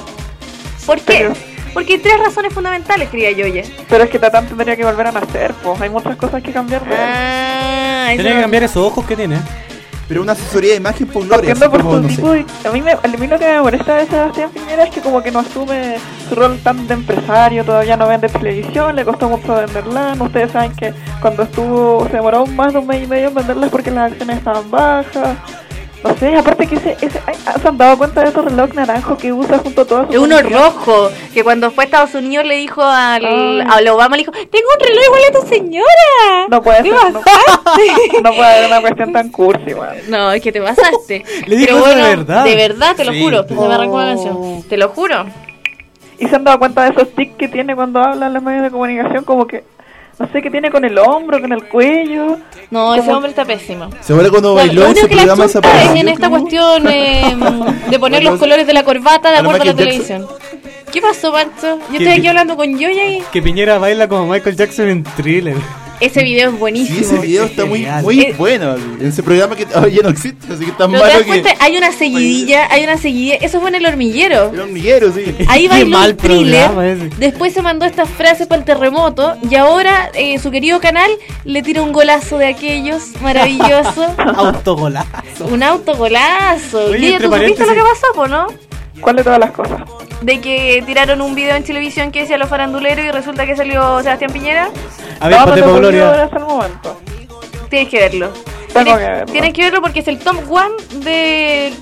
¿Por qué? Pero- Porque hay 3 razones fundamentales, querida Yoya. Pero es que Tatán tendría que volver a nacer, pues. Hay muchas cosas que cambiar de él. Ah, eso Tiene que no- cambiar esos ojos que tiene. Pero una asesoría de imagen por Gloria. Partiendo por como, su no sé. tipo de... A mí lo que me molesta de Sebastián Piñera es que como que no asume su rol tan de empresario, todavía no vende televisión, le costó mucho venderla. Ustedes saben que cuando estuvo, se demoró más de un mes y medio en venderlas porque las acciones estaban bajas. No sé, aparte que ¿se han dado cuenta de esos reloj naranjo que usa junto a todas sus Es uno comisiones? rojo, que cuando fue a Estados Unidos le dijo Ay. al Obama, le dijo, tengo un reloj igual a tu señora. No puede ¿Qué ser, no, pasaste? no puede haber una cuestión tan cursi, man. No, es que te pasaste. Le dijo Pero eso bueno, de verdad. te lo Sí. juro. Se me arrancó la Oh. canción. Te lo juro. ¿Y se han dado cuenta de esos tics que tiene cuando habla en los medios de comunicación? Como que, no sé, qué tiene con el hombro, con el cuello. No, ese Como- hombre está pésimo. Se acuerda cuando Lo bailó en único ese que le programa asusta es desaparecido. en esta ¿Cómo? cuestión de poner los colores de la corbata de a lo acuerdo a la Michael Jackson. televisión. ¿Qué pasó, Pancho? Yo estoy aquí hablando con Yoya y... Que Piñera baila como Michael Jackson en Thriller. Ese video es buenísimo. Sí, ese video está muy bueno. En ese programa que ya no existe, así que está malo que... Hay una seguidilla, eso fue en El Hormiguero. El Hormiguero, sí. Ahí bailó el Thriller, después se mandó estas frases para el terremoto, y ahora su querido canal le tira un golazo de aquellos, maravilloso. Autogolazo. Un autogolazo. Oye, ¿tú supiste lo que pasó, no? ¿Cuál de todas las cosas? De que tiraron un video en televisión que decía Los Faranduleros y resulta que salió Sebastián Piñera. A ver, no, no Gloria. Hasta el momento. Tienes que verlo. Tienes que verlo porque es el top one de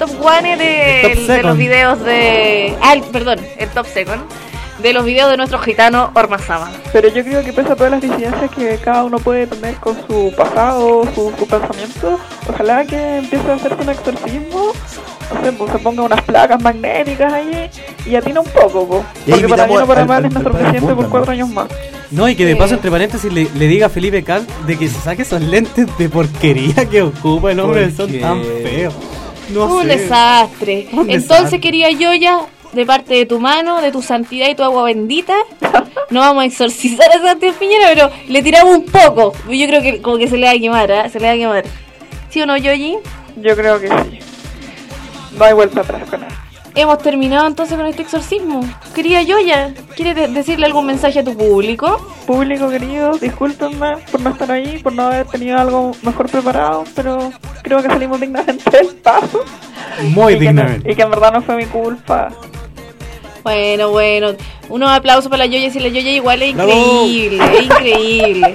los videos de... el top second de los videos de nuestro gitano Ormazábal. Pero yo creo que pese a todas las disidencias que cada uno puede tener con su pasado, su pensamiento, ojalá que empiece a hacerse un exorcismo. No sé, pues se ponga unas placas magnéticas ahí y atina un poco, pues. Porque para mí no para mal es nuestro presidente por 4 años más. No, y que de paso, entre paréntesis, le diga a Felipe Cal de que se saque esos lentes de porquería que ocupa el hombre, son tan feos. Un desastre. Entonces, quería Yoya, de parte de tu mano, de tu santidad y tu agua bendita, no vamos a exorcizar a Sebastián Piñera, pero le tiramos un poco. Yo creo que como que se le va a quemar, ¿eh? Se le va a quemar. ¿Sí o no, Yoyi? Yo creo que sí. No hay vuelta atrás con él. Hemos terminado entonces con este exorcismo. Querida Yoya, ¿quieres decirle algún mensaje a tu público? Público querido, discúlpenme por no estar ahí, por no haber tenido algo mejor preparado, pero creo que salimos dignamente del paso. Muy dignamente. Y que en verdad no fue mi culpa. Bueno, unos aplausos para la Yoya, si la Yoya igual es increíble, es increíble.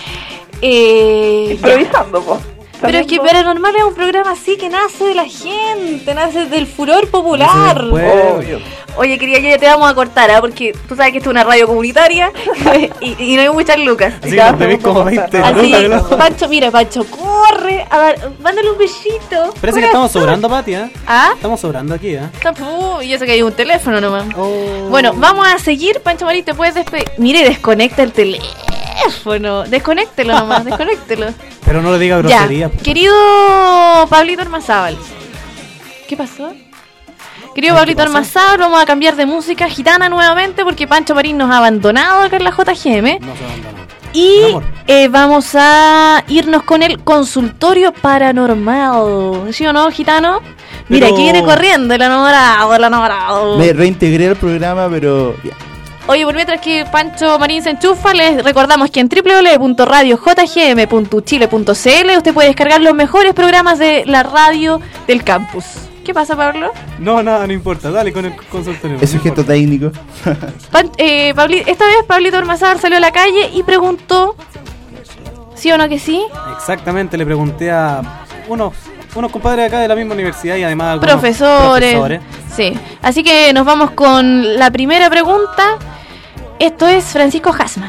Improvisando, pues. Pero es que Paranormal es un programa así que nace de la gente, nace del furor popular. Oye, querida Yoya, te vamos a cortar, ¿eh? Porque tú sabes que esto es una radio comunitaria y no hay muchas lucas. Así que te ves como 20 lucas. Pancho, mira, Pancho, corre, a ver, mándale un besito. Parece que estamos sobrando, Pati, ¿eh? ¿Ah? Estamos sobrando aquí, ¿eh? Y yo sé que hay un teléfono nomás. Bueno, vamos a seguir, Pancho Marín, te puedes despedir. Mire, desconecta el teléfono. Desconéctelo nomás, desconéctelo. Pero no le diga grosería. Ya. Querido Pablito Ormazábal. ¿Qué pasó? Querido Pablito Ormazábal, vamos a cambiar de música gitana nuevamente porque Pancho Marín nos ha abandonado acá en la JGM. No se abandonó. Y vamos a irnos con el consultorio paranormal. ¿Sí o no, gitano? Mira, aquí viene corriendo el enamorado. Me reintegré al programa, pero... Oye, por mientras que Pancho Marín se enchufa, les recordamos que en www.radiojgm.chile.cl usted puede descargar los mejores programas de la radio del campus. ¿Qué pasa, Pablo? No, nada, no importa. Dale con el consultorio. Es sujeto técnico. Esta vez Pablito Ormazábal salió a la calle y preguntó ¿sí o no que sí? Exactamente, le pregunté a unos compadres acá de la misma universidad y además profesores. Sí, así que nos vamos con la primera pregunta. Esto es Francisco Hassman.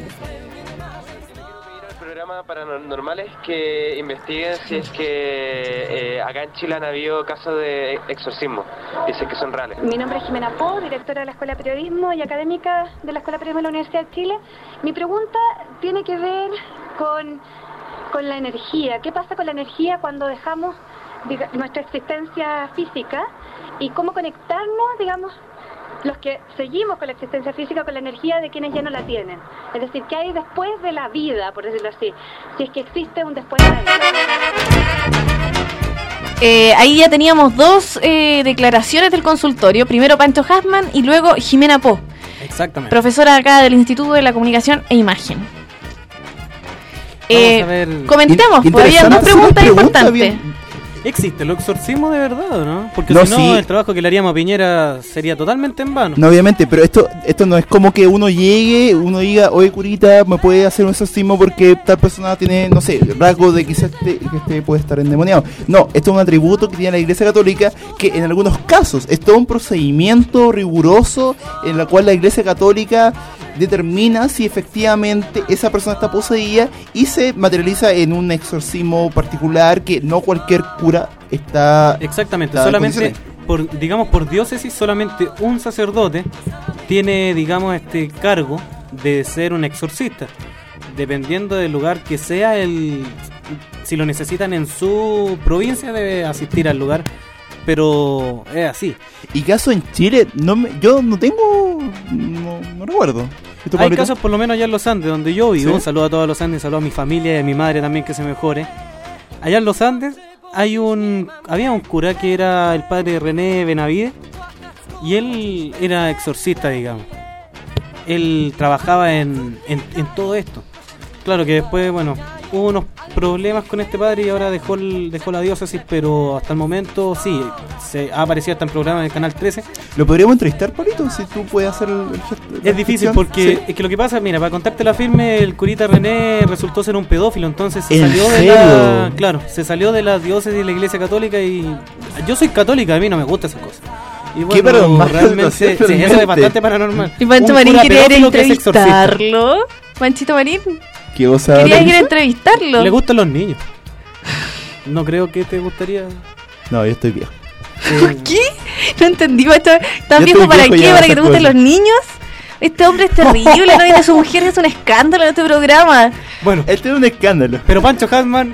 Programa paranormales que investiguen si es que acá en Chile han habido casos de exorcismo, dice que son reales. Mi nombre es Jimena Po, directora de la Escuela de Periodismo y académica de la Escuela de Periodismo de la Universidad de Chile. Mi pregunta tiene que ver con la energía. ¿Qué pasa con la energía cuando dejamos nuestra existencia física y cómo conectarnos, digamos, los que seguimos con la existencia física, con la energía de quienes ya no la tienen? Es decir, ¿qué hay después de la vida, por decirlo así? Si es que existe un después de la vida. Ahí ya teníamos dos declaraciones del consultorio. Primero Pancho Hassman y luego Jimena Po. Exactamente. Profesora acá del Instituto de la Comunicación e Imagen. Comentemos, porque había dos preguntas importantes. ¿Existe el exorcismo de verdad o no? Porque no, si no, el trabajo que le haríamos a Piñera sería totalmente en vano. No, obviamente, pero esto no es como que uno llegue, uno diga, oye, curita, me puede hacer un exorcismo porque tal persona tiene, no sé, rasgos de quizás este puede estar endemoniado. No, esto es un atributo que tiene la Iglesia Católica, que en algunos casos es todo un procedimiento riguroso en la cual la Iglesia Católica determina si efectivamente esa persona está poseída y se materializa en un exorcismo particular que no cualquier cura está... Exactamente, solamente por diócesis solamente un sacerdote tiene, digamos, este cargo de ser un exorcista, dependiendo del lugar que sea. Si lo necesitan en su provincia debe asistir al lugar, pero es así. ¿Y caso en Chile? Yo no tengo... No recuerdo. Hay casos por lo menos allá en los Andes, donde yo vivo. ¿Sí? Un saludo a todos los Andes, saludo a mi familia y a mi madre también, que se mejore. Allá en los Andes había un cura que era el padre René Benavides, y él era exorcista, digamos. Él trabajaba en todo esto. Claro que después, bueno, hubo unos problemas con este padre y ahora dejó la diócesis, pero hasta el momento sí, se ha aparecido hasta en programa del Canal 13. ¿Lo podríamos entrevistar, Pablito? Si tú puedes hacer el gesto. Es difícil porque ¿sí? Es que lo que pasa, mira, para contarte la firme, el curita René resultó ser un pedófilo, entonces se salió de la diócesis de la Iglesia Católica, y yo soy católica, a mí no me gusta esas cosas. Y bueno, ¿qué paranormal? Realmente, sí, eso es bastante paranormal. ¿Y Pancho Marín quería ir a entrevistarlo? ¿Panchito Marín? ¿Querías ir a entrevistarlo? Le gustan los niños. No creo que te gustaría. No, yo estoy viejo. ¿Qué? No entendí, Pancho. ¿Estás viejo para qué? ¿Para que te gusten los niños? Este hombre es terrible, ¿no? Y su mujer es un escándalo en este programa. Bueno, este es un escándalo. Pero Pancho Hartman,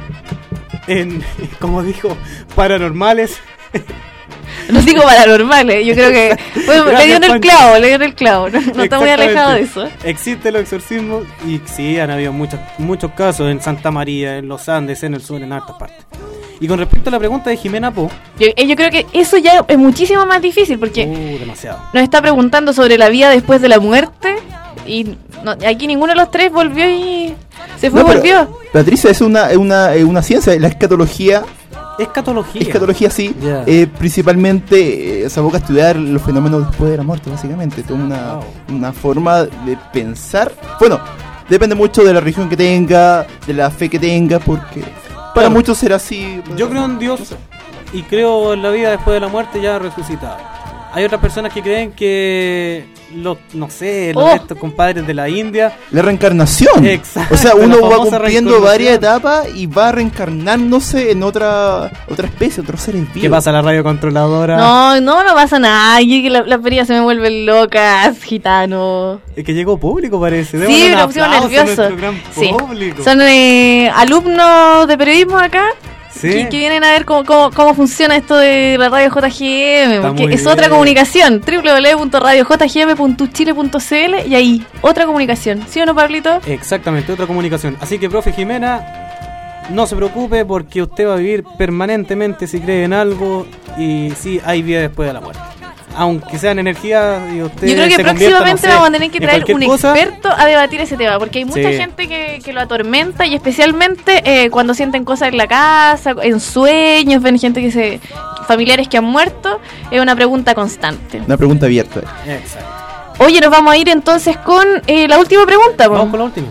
como dijo, paranormales. No digo paranormales, yo creo que le dio en el clavo, no está muy alejado de eso. Existen los exorcismos y sí, han habido muchos casos en Santa María, en los Andes, en el sur, en hartas partes. Y con respecto a la pregunta de Jimena Po, yo creo que eso ya es muchísimo más difícil porque demasiado. Nos está preguntando sobre la vida después de la muerte y aquí ninguno de los tres volvió y volvió. Patricia, es una ciencia, la escatología. Escatología, sí. Yeah. Principalmente se aboca a estudiar los fenómenos después de la muerte, básicamente. Toda una forma de pensar. Bueno, depende mucho de la religión que tenga, de la fe que tenga, porque para muchos será así. Yo creo en Dios y creo en la vida después de la muerte ya resucitada. Hay otras personas que creen que estos compadres de la India, la reencarnación. Exacto. O sea, uno va cumpliendo varias etapas y va reencarnándose en otra especie, otros seres vivos. ¿Qué pasa, la radio controladora? No pasa nada. La feria se me vuelve loca, gitano. Es que llegó público, parece. Sí, me pusieron nervioso. Sí. Son alumnos de periodismo acá. ¿Sí? Que vienen a ver cómo funciona esto de la radio JGM, porque es otra comunicación. www.radiojgm.chile.cl y ahí, otra comunicación. ¿Sí o no, Pablito? Exactamente, otra comunicación. Así que, profe Jimena, no se preocupe porque usted va a vivir permanentemente si cree en algo y sí hay vida después de la muerte. Aunque sean energías y usted. Yo creo que próximamente vamos a tener que traer un experto a debatir ese tema, porque hay mucha gente que lo atormenta y especialmente cuando sienten cosas en la casa, en sueños, ven gente familiares que han muerto, es una pregunta constante. Una pregunta abierta. Exacto. Oye, nos vamos a ir entonces con la última pregunta. Vamos con la última.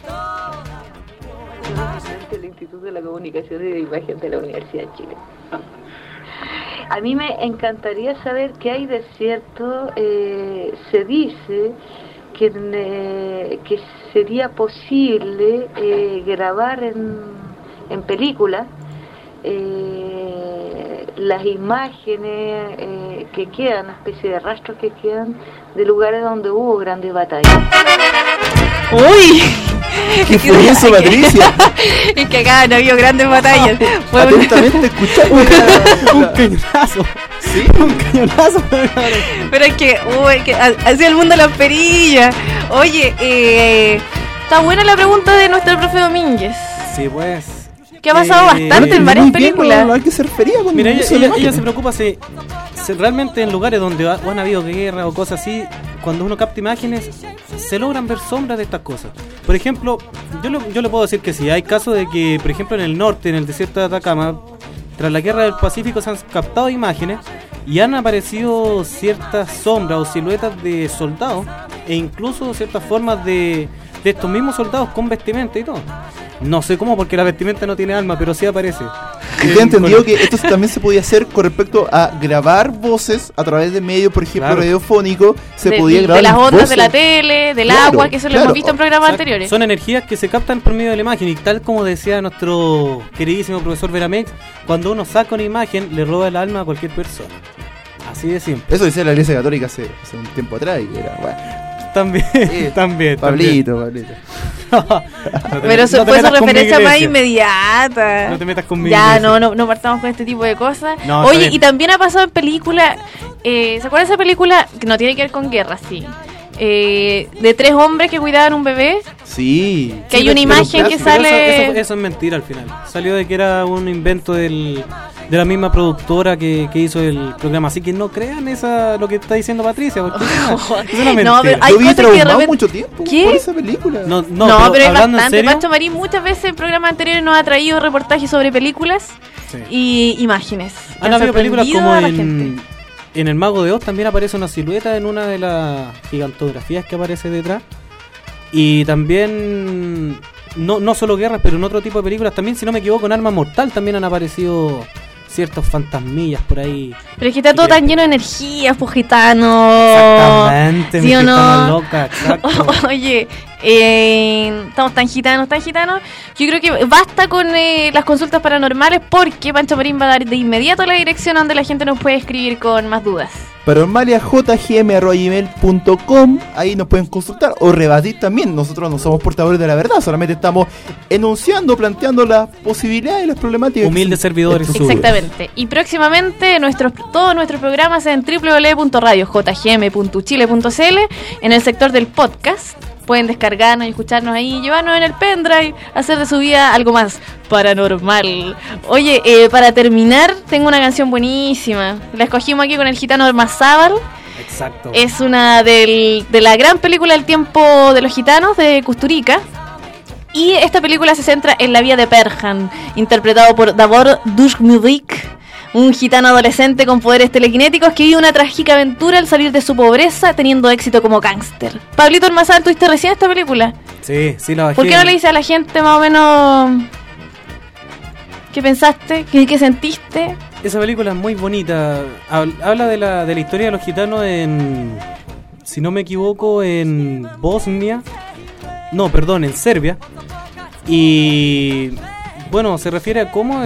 El Instituto de la Comunicación y de Imagen de la Universidad de Chile. A mí me encantaría saber qué hay de cierto. Se dice que sería posible grabar en película las imágenes que quedan, una especie de rastros que quedan de lugares donde hubo grandes batallas. ¡Uy! ¿Qué fue eso, Patricia? Es que acá no habido grandes batallas. Atentamente escuchando un cañonazo. ¿Sí? Un cañonazo. Pero es que así el mundo las perillas. Oye, está buena la pregunta de nuestro profe Domínguez. Sí, pues. Que ha pasado bastante en varias películas. No hay que ser feria con. Mira, ella se preocupa si realmente en lugares donde han habido guerra o cosas así, cuando uno capta imágenes, se logran ver sombras de estas cosas. Por ejemplo, yo le puedo decir que sí, hay casos de que, por ejemplo, en el norte, en el desierto de Atacama, tras la guerra del Pacífico se han captado imágenes y han aparecido ciertas sombras o siluetas de soldados e incluso ciertas formas de estos mismos soldados con vestimenta y todo. No sé cómo, porque la vestimenta no tiene alma, pero sí aparece. Y te he entendido que esto también se podía hacer con respecto a grabar voces a través de medios, por ejemplo, radiofónico. Se podía grabar de las ondas voces de la tele, del agua, que eso lo hemos visto en programas anteriores. Son energías que se captan por medio de la imagen. Y tal como decía nuestro queridísimo profesor Veramex, cuando uno saca una imagen, le roba el alma a cualquier persona. Así de simple. Eso decía la Iglesia Católica hace un tiempo atrás y era bueno. También. Pablito. Pero eso fue su referencia más inmediata. No te metas con mi Ya, iglesia. no partamos con este tipo de cosas. No, Oye, está bien. y también ha pasado en películas. ¿Se acuerdan de esa película? Que no tiene que ver con guerra, sí. De 3 hombres que cuidaban un bebé. Sí. Que hay una imagen que sale. Eso es mentira al final. Salió de que era un invento de la misma productora que hizo el programa. Así que no crean lo que está diciendo Patricia. Porque es una mentira. No, pero hay Yo vi cosas que de traumado repente. mucho tiempo ¿Qué? por esa película. No, Pero es hablando en bastante. serio, Pancho Marín muchas veces en programas anteriores nos ha traído reportajes sobre películas y imágenes. que han habido películas sorprendido como a la gente. en El Mago de Oz también aparece una silueta en una de las gigantografías que aparece detrás. Y también, no solo guerras, pero en otro tipo de películas también, si no me equivoco, en Arma Mortal también han aparecido ciertos fantasmillas por ahí. Pero es que está todo tan lleno de energías, pues gitano. Exactamente, ¿Sí mi o no? gitana loca, exacto. Oye, estamos tan gitanos. Yo creo que basta con las consultas paranormales porque Pancho Marín va a dar de inmediato la dirección donde la gente nos puede escribir con más dudas. Paranormaliajgm@gmail.com. Ahí nos pueden consultar o rebatir también. Nosotros no somos portadores de la verdad, solamente estamos enunciando, planteando las posibilidades y las problemáticas. Humildes servidores. Exactamente. Y próximamente todos nuestros programas en www.radiojgm.chile.cl en el sector del podcast. Pueden descargarnos y escucharnos ahí, llevarnos en el pendrive, hacer de su vida algo más paranormal. Oye, para terminar, tengo una canción buenísima. La escogimos aquí con el gitano Ormazábal. Exacto. Es una de la gran película El tiempo de los gitanos de Kusturica. Y esta película se centra en la vida de Perhan, interpretado por Davor Dushmudik, un gitano adolescente con poderes telequinéticos que vive una trágica aventura al salir de su pobreza teniendo éxito como gángster. Pablito Ormazábal, ¿tuviste recién esta película? Sí, la bajé. ¿Por qué no le dices a la gente más o menos qué pensaste, qué sentiste? Esa película es muy bonita. Habla de la historia de los gitanos si no me equivoco, en Bosnia. No, perdón, en Serbia. Y bueno, se refiere a cómo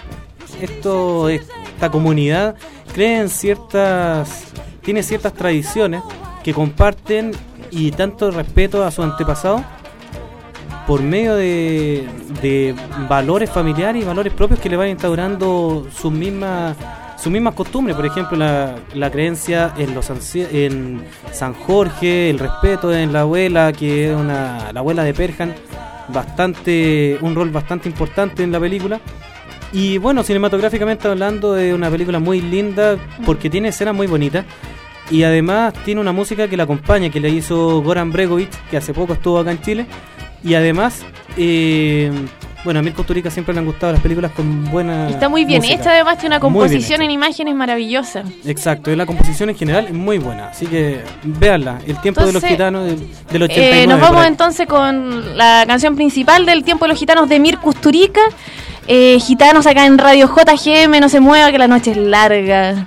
esta comunidad tiene ciertas tradiciones que comparten y tanto respeto a su antepasado por medio de valores familiares y valores propios que le van instaurando sus mismas costumbres. Por ejemplo, la creencia en San Jorge, el respeto en la abuela, que es la abuela de Perhan, un rol bastante importante en la película. Y bueno, cinematográficamente hablando, de una película muy linda porque tiene escenas muy bonitas y además tiene una música que la acompaña, que le hizo Goran Bregovic, que hace poco estuvo acá en Chile. Y además, bueno, a Mirko Turica siempre le han gustado las películas con buena Está muy bien música. hecha, además tiene una composición en imágenes maravillosa. Exacto, y la composición en general es muy buena, así que véanla, El tiempo de los gitanos del 89. Nos vamos entonces con la canción principal del tiempo de los gitanos de Mirko Turica. Gitanos acá en Radio JGM, no se mueva que la noche es larga.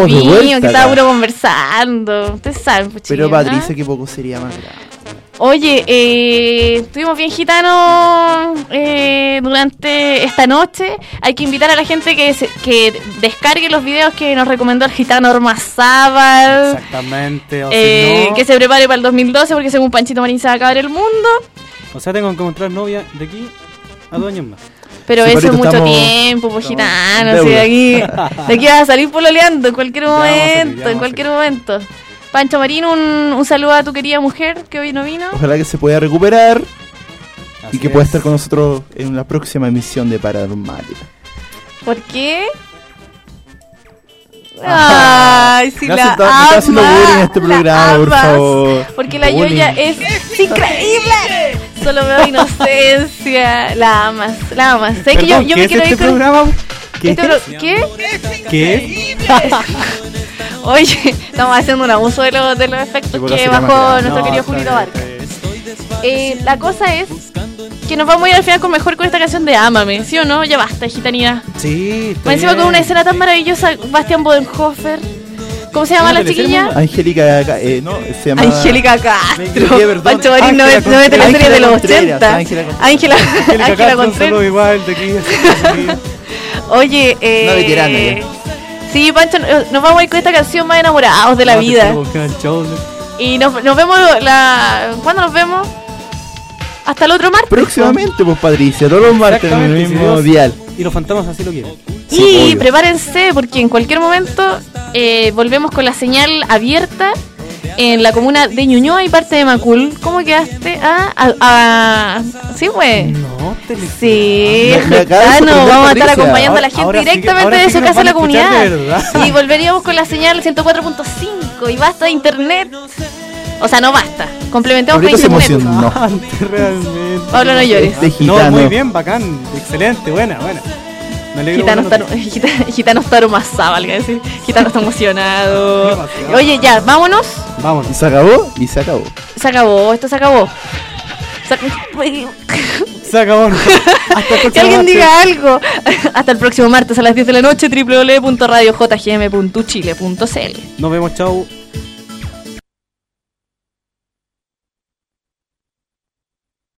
estamos de vuelta que estaba acá. puro conversando. Ustedes saben, pues, Pero chiquillos, Patricia, ¿ah? que poco sería más grave. Oye, estuvimos bien gitanos durante esta noche. Hay que invitar a la gente que descargue los videos que nos recomendó el gitano Ormazábal. Exactamente. O si no, Que se prepare para el 2012 porque según Panchito Marín se va a acabar el mundo. o sea, tengo que encontrar novia de aquí a 2 años más. Pero Sí, eso es Parito, mucho estamos- tiempo, pues gitano. en Si deuda. de aquí vas a salir pololeando en cualquier vamos a salir, ya momento, vamos en a cualquier momento. Pancho Marín, un saludo a tu querida mujer que hoy no vino. Ojalá que se pueda recuperar Así y que es. pueda estar con nosotros en la próxima emisión de Paranormalia. ¿Por qué? Ay, si Me la está haciendo amas, bullying en este la programa, por amas, favor. Porque la Bullying. Yoya es increíble. Solo veo inocencia. La amas, la amas. ¿Sabes que yo Perdón, me ¿qué quiero es ir este con... programa? ¿Qué? Este ¿Qué? ¿Qué? Oye, estamos haciendo un abuso de los efectos Sí, que porque bajó se llama- nuestro No, querido está Julito bien, Barca. está bien. La cosa es que nos vamos a ir al final con mejor con esta canción de Ámame, ¿sí o no? Ya basta, gitanía. Sí, está Más encima bien. con una escena tan maravillosa, Bastian Bodenhofer. ¿Cómo se llama ¿Una la chiquilla? Angélica, no, se llama... Angélica Me Castro. equivoqué, perdón. Pancho Marín no Ángela ve teleseries de los Contreras, 80. Ángela Contreras. Ángela Angélica Ángela Castro, un Contreras. saludo igual de aquí. Oye, Una veterana ya. sí, Pancho, nos vamos a ir con esta canción más enamorados de la vida. Y nos vemos ¿cuándo nos vemos? Hasta el otro martes. Próximamente, pues Patricia, todos los martes en el Exactamente, mismo si Dios- dial. Y los fantasmas así lo quieren. Y Sí, obvio. prepárense porque en cualquier momento volvemos con la señal abierta en la comuna de Ñuñoa y parte de Macul. ¿Cómo quedaste? Sí, pues. No, te le Sí, Me acaba de ah, no, sorprender, vamos a estar Patricia. acompañando a la gente Ahora sí que- directamente ahora de sí su que nos casa a la van a escuchar comunidad. de verdad. Y volveríamos con la señal 104.5 y basta de internet. O sea, no basta. Complementamos con Ahorita se internet. emocionó. Realmente. Pablo, no llores. Este No, gitano. muy bien, bacán, excelente, buena. Me alegro. Gitano está aromazado, valga decir. Gitano está emocionado. Demasiado. Oye, ya, vámonos. Vamos. Y se acabó, y se acabó. Se acabó, esto se acabó. Se acabó. Hasta el Que próximo alguien martes. diga algo. Hasta el próximo martes a las 10 de la noche, www.radiojgm.chile.cl. Nos vemos, chau.